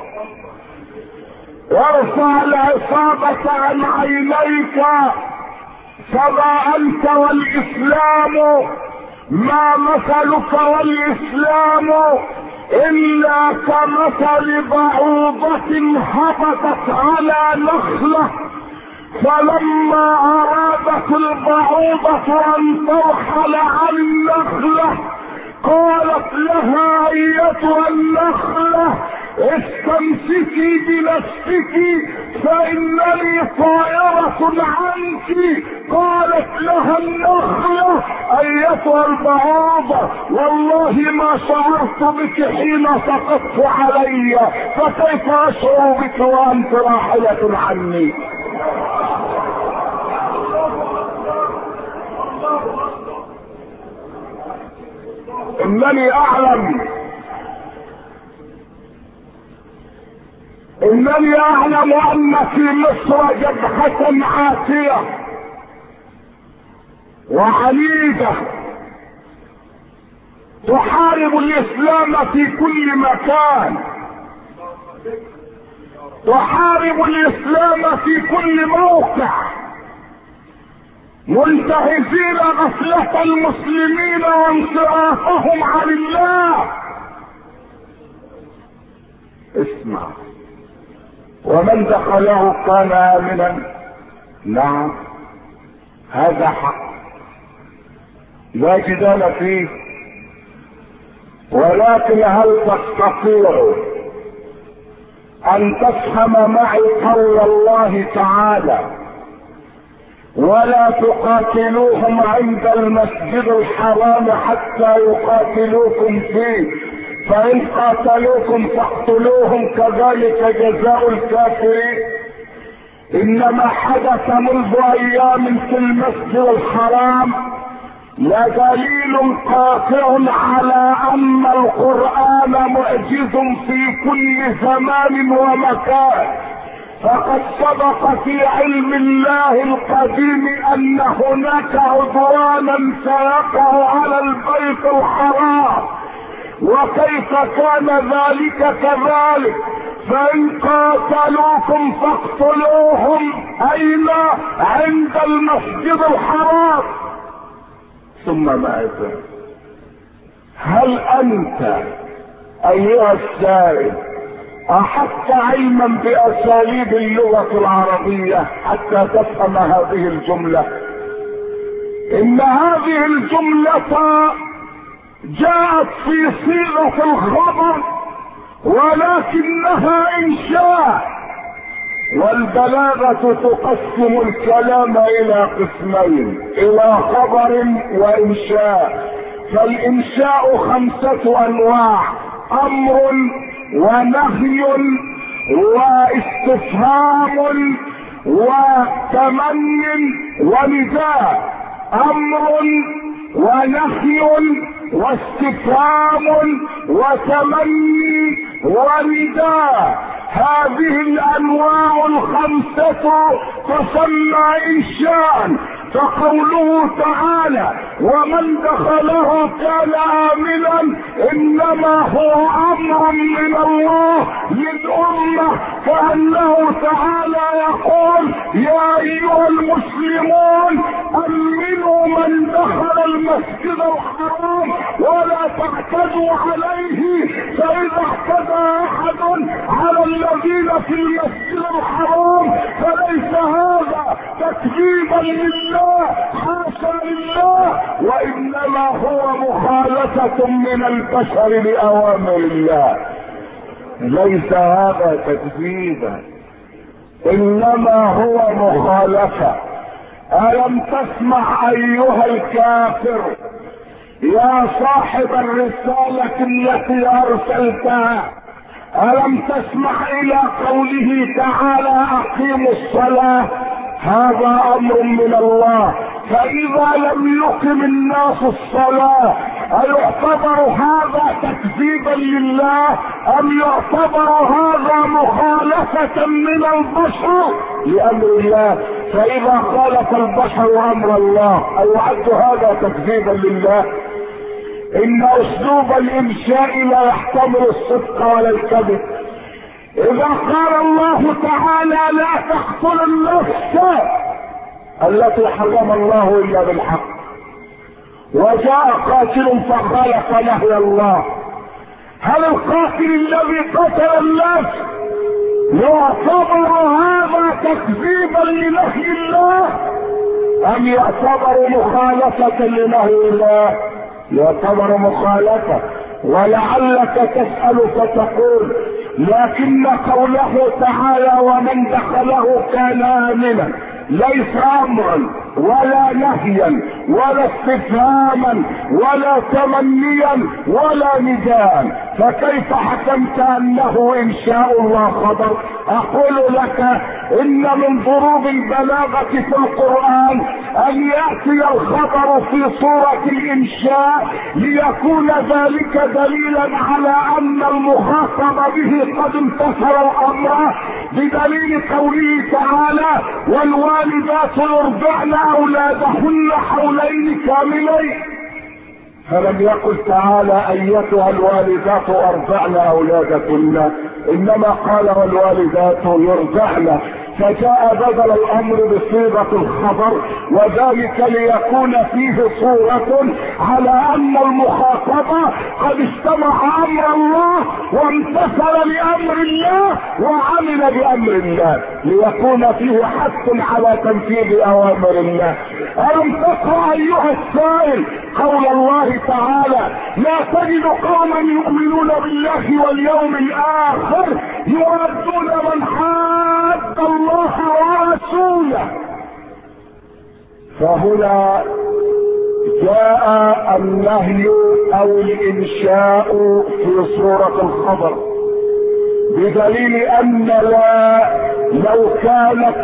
ارفع العصابة عن عينيك، فما انت والاسلام، ما مثلك والاسلام الا كمثل بعوضة هبطت على نخلة، فلما ارادت البعوضة ان ترحل عن النخلة قالت لها: ايتها النخلة استمسكي بنفسك فانني طائرة عنك. قالت لها النخلة: ايتها البعوضة والله ما شعرت بك حين سقطت علي، فكيف اشعر بك وانت راحلة عني؟ انني اعلم ان في مصر جبهة عاتية وعنيدة تحارب الاسلام في كل مكان، تحارب الاسلام في كل موقع، منتهزين غفلة المسلمين وانصرافهم عن الله. اسمع: ومن دخله كان آمنا. نعم، هذا حق لا جدال فيه، ولكن هل تستطيع ان تفهم معي قول الله تعالى: ولا تقاتلوهم عند المسجد الحرام حتى يقاتلوكم فيه، فإن قاتلوكم فاقتلوهم كذلك جزاء الكافرين؟ إنما حدث منذ أيام في المسجد الحرام لدليل قاطع على أن القرآن معجز في كل زمان ومكان. فقد سبق في علم الله القديم ان هناك عدوانا سيقع على البيت الحرام، وكيف كان ذلك كذلك؟ فان قاتلوكم فاقتلوهم اين؟ عند المسجد الحرام. ثم ماذا؟ هل انت ايها السائل احط علما باساليب اللغة العربية حتى تفهم هذه الجملة؟ ان هذه الجملة جاءت في صيغة الخبر ولكنها انشاء، والبلاغة تقسم الكلام الى قسمين: الى خبر وانشاء. فالانشاء 5 انواع: امر ونهي واستفهام وتمني ونداء. امر ونهي واستفهام وتمني ونداء، هذه الانواع الخمسة تسمى انشاء. فقوله تعالى ومن دخله كان آمنا انما هو امر من الله للامة، كأنه تعالى يقول يا ايها المسلمون امنوا من دخل المسجد الحرام ولا تعتدوا عليه، فاذا اعتدى احد على الذين في المسجد الحرام فليس هذا تكذيبا لله، حاشا لله، وانما هو مخالفة من البشر لاوامر الله. ليس هذا تكذيبا، انما هو مخالفة. الم تسمع ايها الكافر يا صاحب الرسالة التي ارسلتها، الم تسمع الى قوله تعالى اقيموا الصلاة؟ هذا امر من الله، فاذا لم يقم الناس الصلاة ايعتبر هذا تكذيبا لله ام يعتبر هذا مخالفة من البشر لامر الله؟ فاذا خالف البشر امر الله ايعد هذا تكذيبا لله؟ ان اسلوب الانشاء لا يحتمل الصدق ولا الكذب. اذا قال الله تعالى لا تقتل النفس التي حرم الله الا بالحق، وجاء قاتل فخالف نهي الله، هل القاتل الذي قتل النفس يعتبر هذا تكذيبا لنهي الله ام يعتبر مخالفة لنهي الله؟ يعتبر مخالفة. ولعلك تسأل فتقول لكن قوله تعالى ومن دخله كان آمنا ليس امرا ولا نهيا ولا استفهاما ولا تمنيا ولا نداء، فكيف حكمت انه انشاء الله خبر؟ اقول لك ان من ضروب البلاغة في القرآن ان يأتي الخبر في صورة الانشاء ليكون ذلك دليلا على ان المخاطب به قد امتثل الامر، بدليل قوله تعالى والوالدات يرضعن اولادهن حولين كاملين. فلم يقل تعالى ايتها الوالدات ارضعن اولادكن، انما قال والوالدات يرضعن، فجاء بدل الامر بصيغة الخبر، وذلك ليكون فيه صورة على ان المخاطبة قد استمع امر الله وامتثل لامر الله وعمل بامر الله، ليكون فيه حث على تنفيذ اوامر الله. الم تقرأ ايها السائل قول الله تعالى لا تجد قوما يؤمنون بالله واليوم الاخر يردون من حاد الله ورسوله؟ فهنا جاء النهي او الانشاء في صورة الخبر، بدليل ان لا لو كانت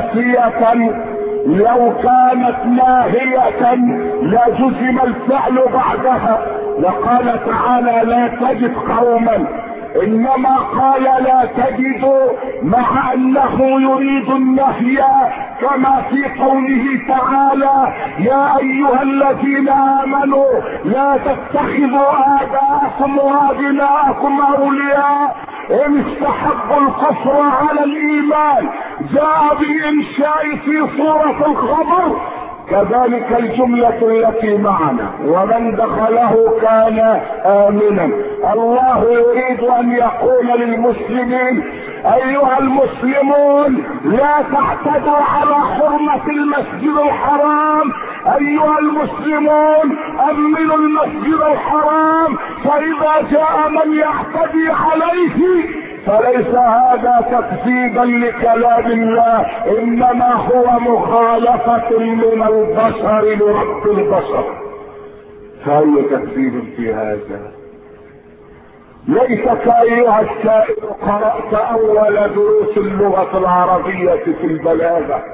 ناهية لجزم الفعل بعدها، لقال تعالى لا تجد قوما، انما قال لا تجد مع انه يريد النهي، كما في قوله تعالى يا ايها الذين امنوا لا تتخذوا اباءكم وابناءكم اولياء ان استحبوا الكفر على الايمان، جاء بالانشاء في صورة الخبر. كذلك الجملة التي معنا ومن دخله كان آمنا، الله يريد ان يقول للمسلمين ايها المسلمون لا تعتدوا على حرمة المسجد الحرام، ايها المسلمون امنوا المسجد الحرام، فاذا جاء من يعتدي عليه فليس هذا تكذيبا لكلام الله، انما هو مخالفة من البشر لرب البشر. فأي تكذيب في هذا؟ ليتك ايها السائل قرأت اول دروس اللغة العربية في البلاغة.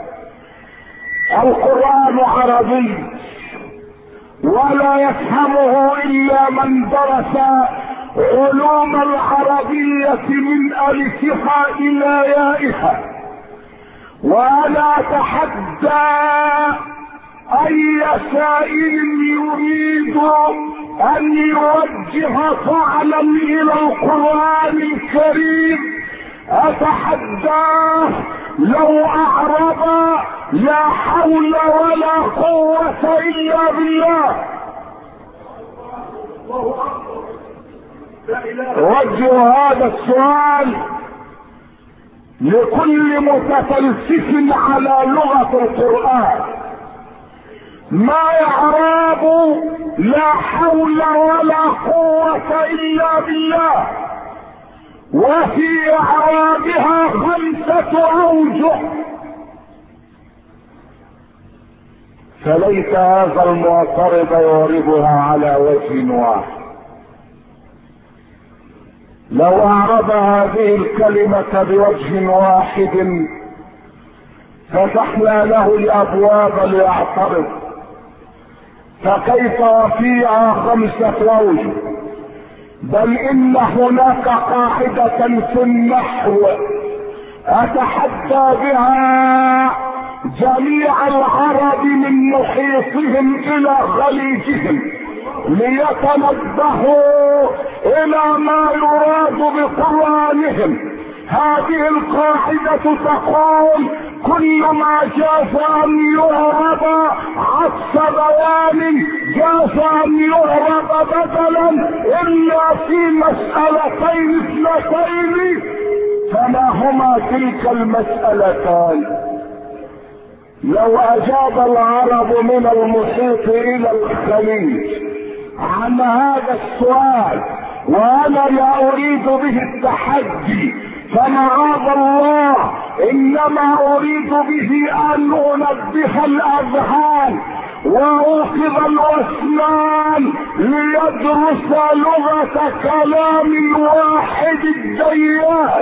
القرآن عربي ولا يفهمه الا من درس علوم العربية من ألفها إلى يائها. وأنا أتحدى أي سائل يريد أن يوجه فعلا إلى القرآن الكريم، أتحداه لو أعرض لا حول ولا قوة إلا بالله. وجه هذا السؤال لكل متفلسف على لغة القرآن: ما يعراب لا حول ولا قوة إلا بالله، وفي إعرابها 5 أوجه، فليس هذا المعترض يعربها على وجه واحد. لو أعرب هذه الكلمة بوجه واحد فتحنا له الأبواب ليعترض، فكيف وفيها 5 أوجه؟ بل إن هناك قاعدة في النحو أتحدى بها جميع العرب من محيطهم إلى خليجهم ليتنبهوا إلى ما يراد بقرآنهم. هذه القاعدة تقول: كل ما جاز أن يعرب عكس بيان جاز أن يعرب بدلا إلا في مسألتين 2، فما هما تلك المسألتان؟ لو أجاب العرب من المحيط إلى الخليج عن هذا السؤال وأنا لا أريد به التحدي، فمعاذ الله، إنما أريد به أن أنبه الأذهان وأوقظ الأسنان ليدرس لغة كلام الواحد الديان.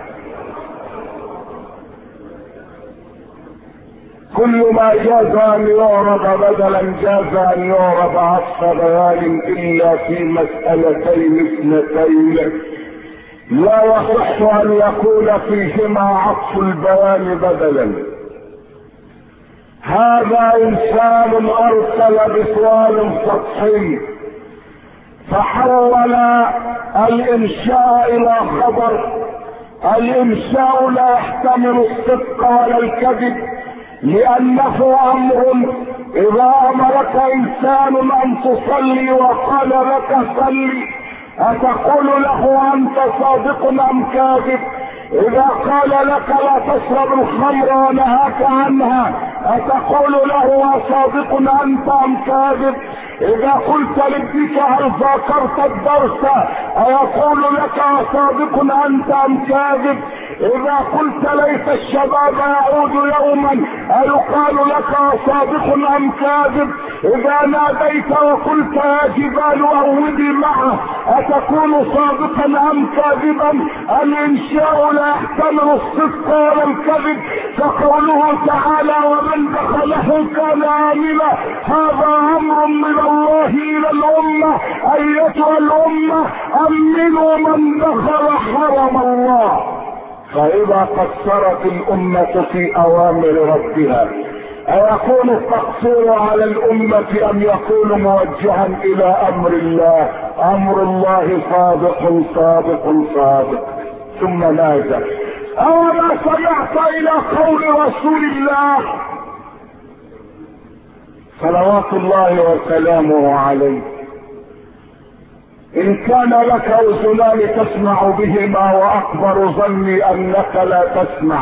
كل ما جاز أن يعرب بدلا جاز أن يعرب عطف بيان إلا في مسألتين 2 لا يصح أن يكون فيهما عطف البيان بدلا. هذا إنسان أرسل بسؤال سطحي فحول الإنشاء إلى خبر. الإنشاء لا يحتمل الصدق ولا الكذب، لأنه أمر. إذا أمرك إنسان أن تصلي وقال لك صلي، أتقول له أنت صادق أم كاذب؟ إذا قال لك لا تشرب الخمر ونهاك عنها، أتقول له صادق أنت أم كاذب؟ إذا قلت لابنك هل ذاكرت الدرس، أيقول لك صادق أنت أم كاذب؟ إذا قلت ليس الشباب يعود يوما، أيقال لك صادق أم كاذب؟ إذا ناديت وقلت يا جبال أوبي معه، أتكون صادقا أم كاذبا؟ الإنشاء لا يحتمل الصدق ولا الكذب، فقوله تعالى ومن دخله كان آمنا، هذا أمر من الله إلى الأمة: أيتها الأمة أمنوا من دخل حرم الله. فإذا قصرت الأمة في أوامر ربها، أيكون التقصير على الأمة أم يكون موجها إلى أمر الله؟ أمر الله صادق صادق صادق. ثم ماذا؟ أولا سمعت إلى قول رسول الله صلوات الله وسلامه عليه: إن كان لك أذنان تسمع بهما وأكبر ظني أنك لا تسمع،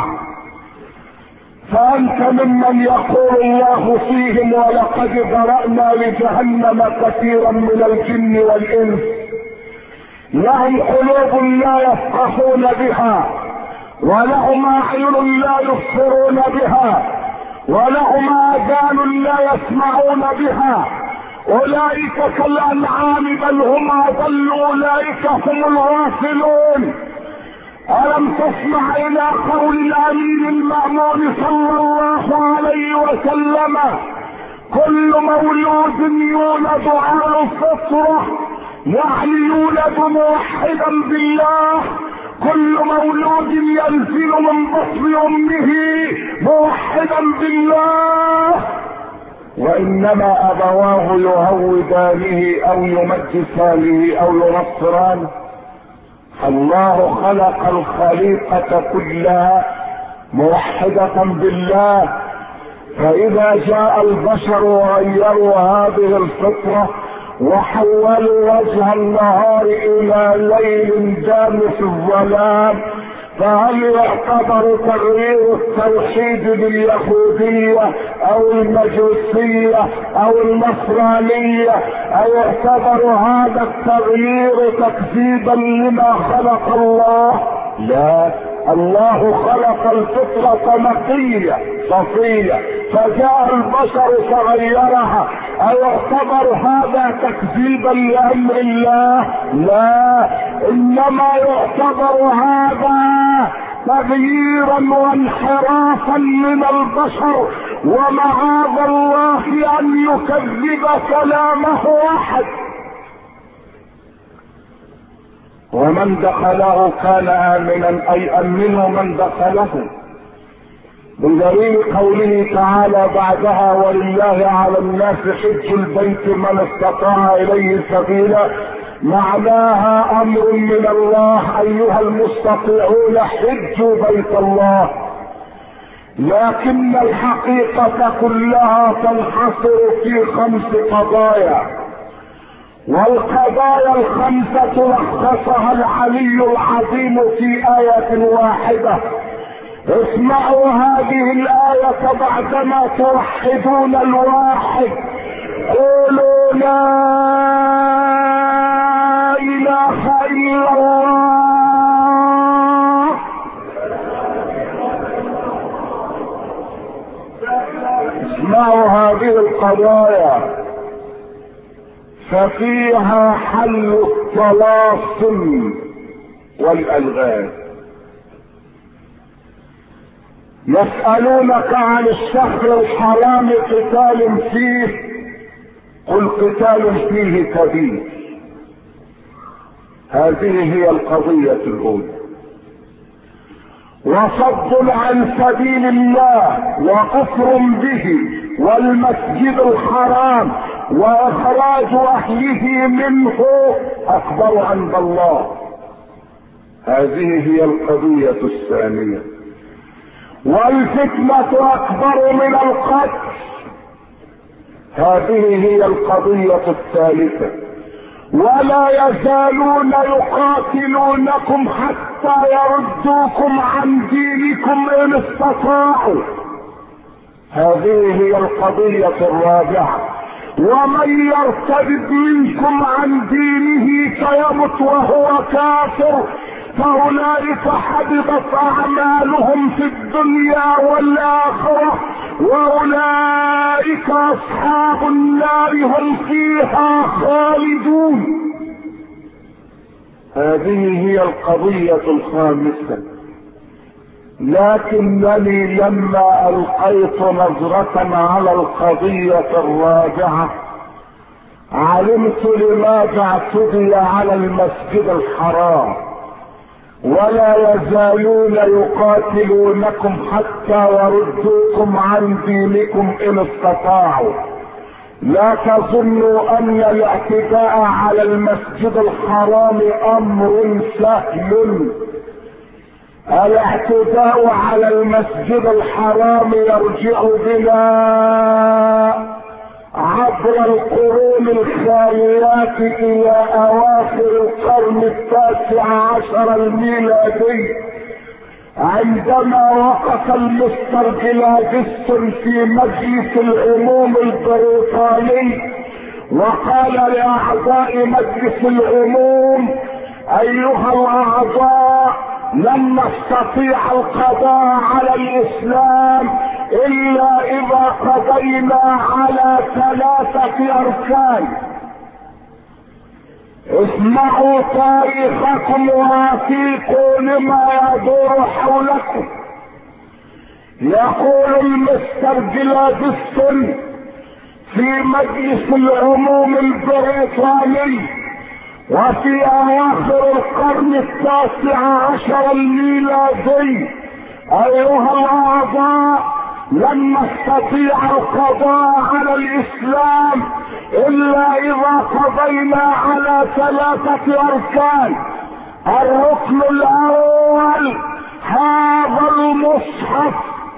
فأنت ممن يقول الله فيهم: ولقد ذرأنا لجهنم كثيرا من الجن والإنس، لهم قلوب لا يفقهون بها، ولهم أعين لا يبصرون بها، ولهم آذان لا يسمعون بها، أولئك كالأنعام بل هم أضل، أولئك هم الغافلون. ألم تسمع إلى قول الأمين المأمون صلى الله عليه وسلم: كل مولود يولد على الفطرة يعني يولد موحدا بالله. كل مولود ينزل من بطن امه موحدا بالله، وانما ابواه يهودانه او يمجسانه او ينصرانه. الله خلق الخليقة كلها موحدة بالله، فاذا جاء البشر وغيروا هذه الفطرة وحولوا وجه النهار الى ليل دام في الظلام، فهل يعتبر تغيير التوحيد باليهودية او المجوسية او النصرانية، او يعتبر هذا التغيير تكذيبا لما خلق الله؟ لا، الله خلق الفطرة نقية صفية، فجاء البشر فغيرها، أيعتبر هذا تكذيبا لأمر الله؟ لا، إنما يعتبر هذا تغييرا وانحرافا من البشر، ومعاذ الله أن يكذب كلامه أحد. ومن دخله كان آمنا، أي أمنه من دخله، بدليل قوله تعالى بعدها: ولله على الناس حج البيت من استطاع إليه سبيلا. معناها أمر من الله: أيها المستطيعون حجوا بيت الله. لكن الحقيقة كلها تنحصر في 5 قضايا، والقضايا ال5 لخصها العلي العظيم في آية واحدة. اسمعوا هذه الآية بعدما توحدون الواحد. قولوا لا إله إلا الله. اسمعوا هذه القضايا، ففيها حل الطلاسم والألغاز. يسألونك عن الشهر الحرام قتال فيه، قل قتال فيه كبير. هذه هي القضية الأولى. وصد عن سبيل الله وكفر به والمسجد الحرام واخراج اهله منه اكبر عند الله. هذه هي القضية الثانية. والفتنة اكبر من القتل. هذه هي القضية الثالثة. ولا يزالون يقاتلونكم حتى يردوكم عن دينكم ان استطاعوا. هذه هي القضية الرابعة. ومن يرتد منكم عن دينه فيمت وهو كافر فاولئك حبطت اعمالهم في الدنيا والاخرة واولئك اصحاب النار هم فيها خالدون. هذه هي القضية الخامسة. لكنني لما القيت نظرة على القضية الرابعة علمت لماذا اعتدي على المسجد الحرام. ولا يزالون يقاتلونكم حتى يردوكم عن دينكم ان استطاعوا. لا تظنوا ان الاعتداء على المسجد الحرام امر سهل. الاعتداء على المسجد الحرام يرجع بنا عبر القرون الخاليات الى اواخر القرن 19 الميلادي، عندما وقف المستر جلادستون في مجلس العموم البريطاني وقال لاعضاء مجلس العموم: ايها الاعضاء، لن نستطيع القضاء على الاسلام الا اذا قضينا على 3 اركان. اسمعوا تاريخكم وافيقوا لما يدور حولكم. يقول المستر جلادستون في مجلس العموم البريطاني: وفي اواخر القرن 19 الميلادي ايها الاعضاء لم نستطيع القضاء على الاسلام الا اذا قضينا على 3 اركان. الركن الاول هذا المصحف،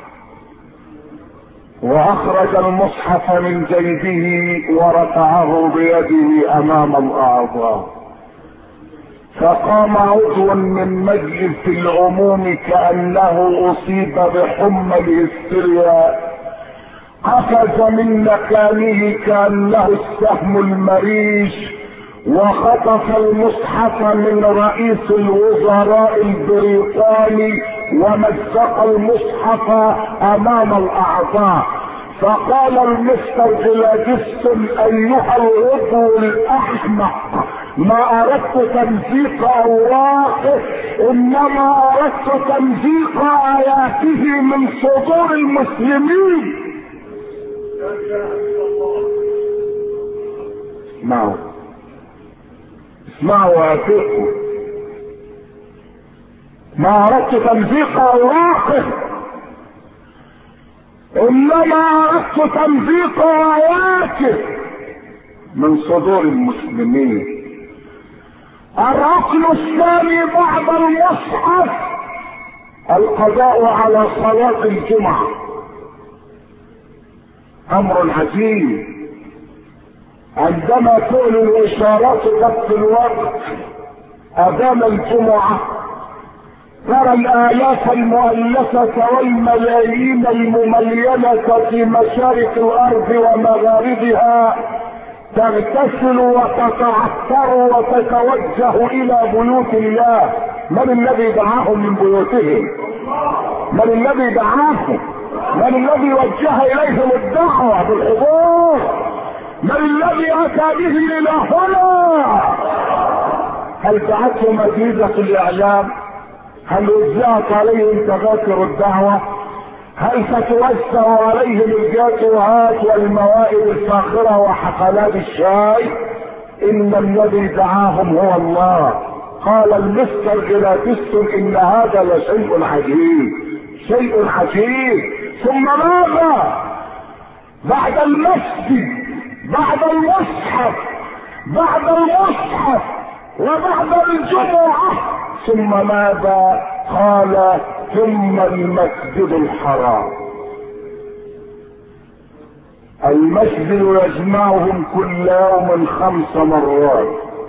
واخرج المصحف من جيبه ورفعه بيده امام الاعضاء، فقام عضو من مجلس العموم كأنه اصيب بحمى الهستيريا، قفز من مكانه كأنه السهم المريش وخطف المصحف من رئيس الوزراء البريطاني ومزق المصحف امام الاعضاء. فقال المستر جلادستون ايها العضو الاحمق، ما اردت تمزيق اوراقه انما اردت تمزيق اياته من صدور المسلمين. اسمعوا وافقوا، ما اردت تمزيق اوراقه انما اردت تمزيق اياته من صدور المسلمين. الركن الثاني بعد المصحف القضاء على صلاة الجمعة، امر عجيب. عندما تؤل الاشارات ضبط الوقت اذان الجمعة ترى الالاف المؤلفة والملايين المملينة في مشارق الارض ومغاربها تغتسل وتتعطر وتتوجه الى بيوت الله. من الذي دعاهم من بيوتهم؟ من الذي دعاهم؟ من الذي وجه اليهم الدعوة بالحضور؟ من الذي اتى به الى هنا؟ هل دعتهم اجهزة الاعلام؟ هل وزعت عليهم تذاكر الدعوة؟ هل ستوزع عليهم الجاتوهات والموائد الفاخرة وحفلات الشاي؟ ان الذي دعاهم هو الله. قال المستر جلادستون ان هذا لشيء عجيب، شيء عجيب. ثم ماذا؟ بعد المسجد، بعد المصحف، بعد المصحف وبعد الجمعة ثم ماذا؟ قال ثم المسجد الحرام. المسجد يجمعهم كل يوم 5 مرات،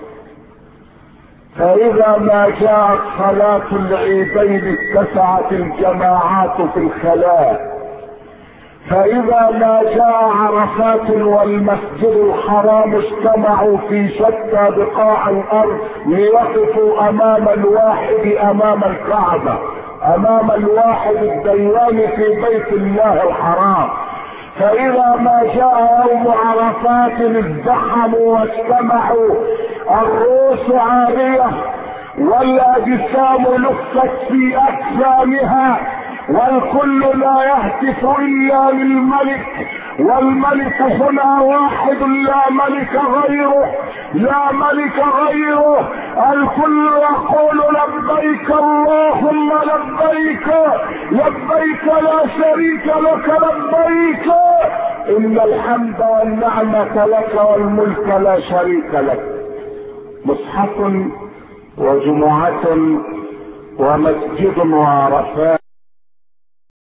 فإذا ما جاءت صلاة العيدين اتسعت الجماعات في الخلاء، فإذا ما جاء عرفات والمسجد الحرام اجتمعوا في شتى بقاع الأرض ليقفوا أمام الواحد أمام الكعبة، أمام الواحد الديان في بيت الله الحرام. فإذا ما جاء يوم عرفات ازدحموا واجتمعوا، الرؤوس عارية والأجسام لفت في أجسامها، والكل لا يهتف الا للملك، والملك هنا واحد لا ملك غيره، لا ملك غيره. الكل يقول لبيك اللهم لبيك، لبيك لا شريك لك لبيك، ان الحمد والنعمة لك والملك لا شريك لك. مصحف وجمعة ومسجد وعرفات.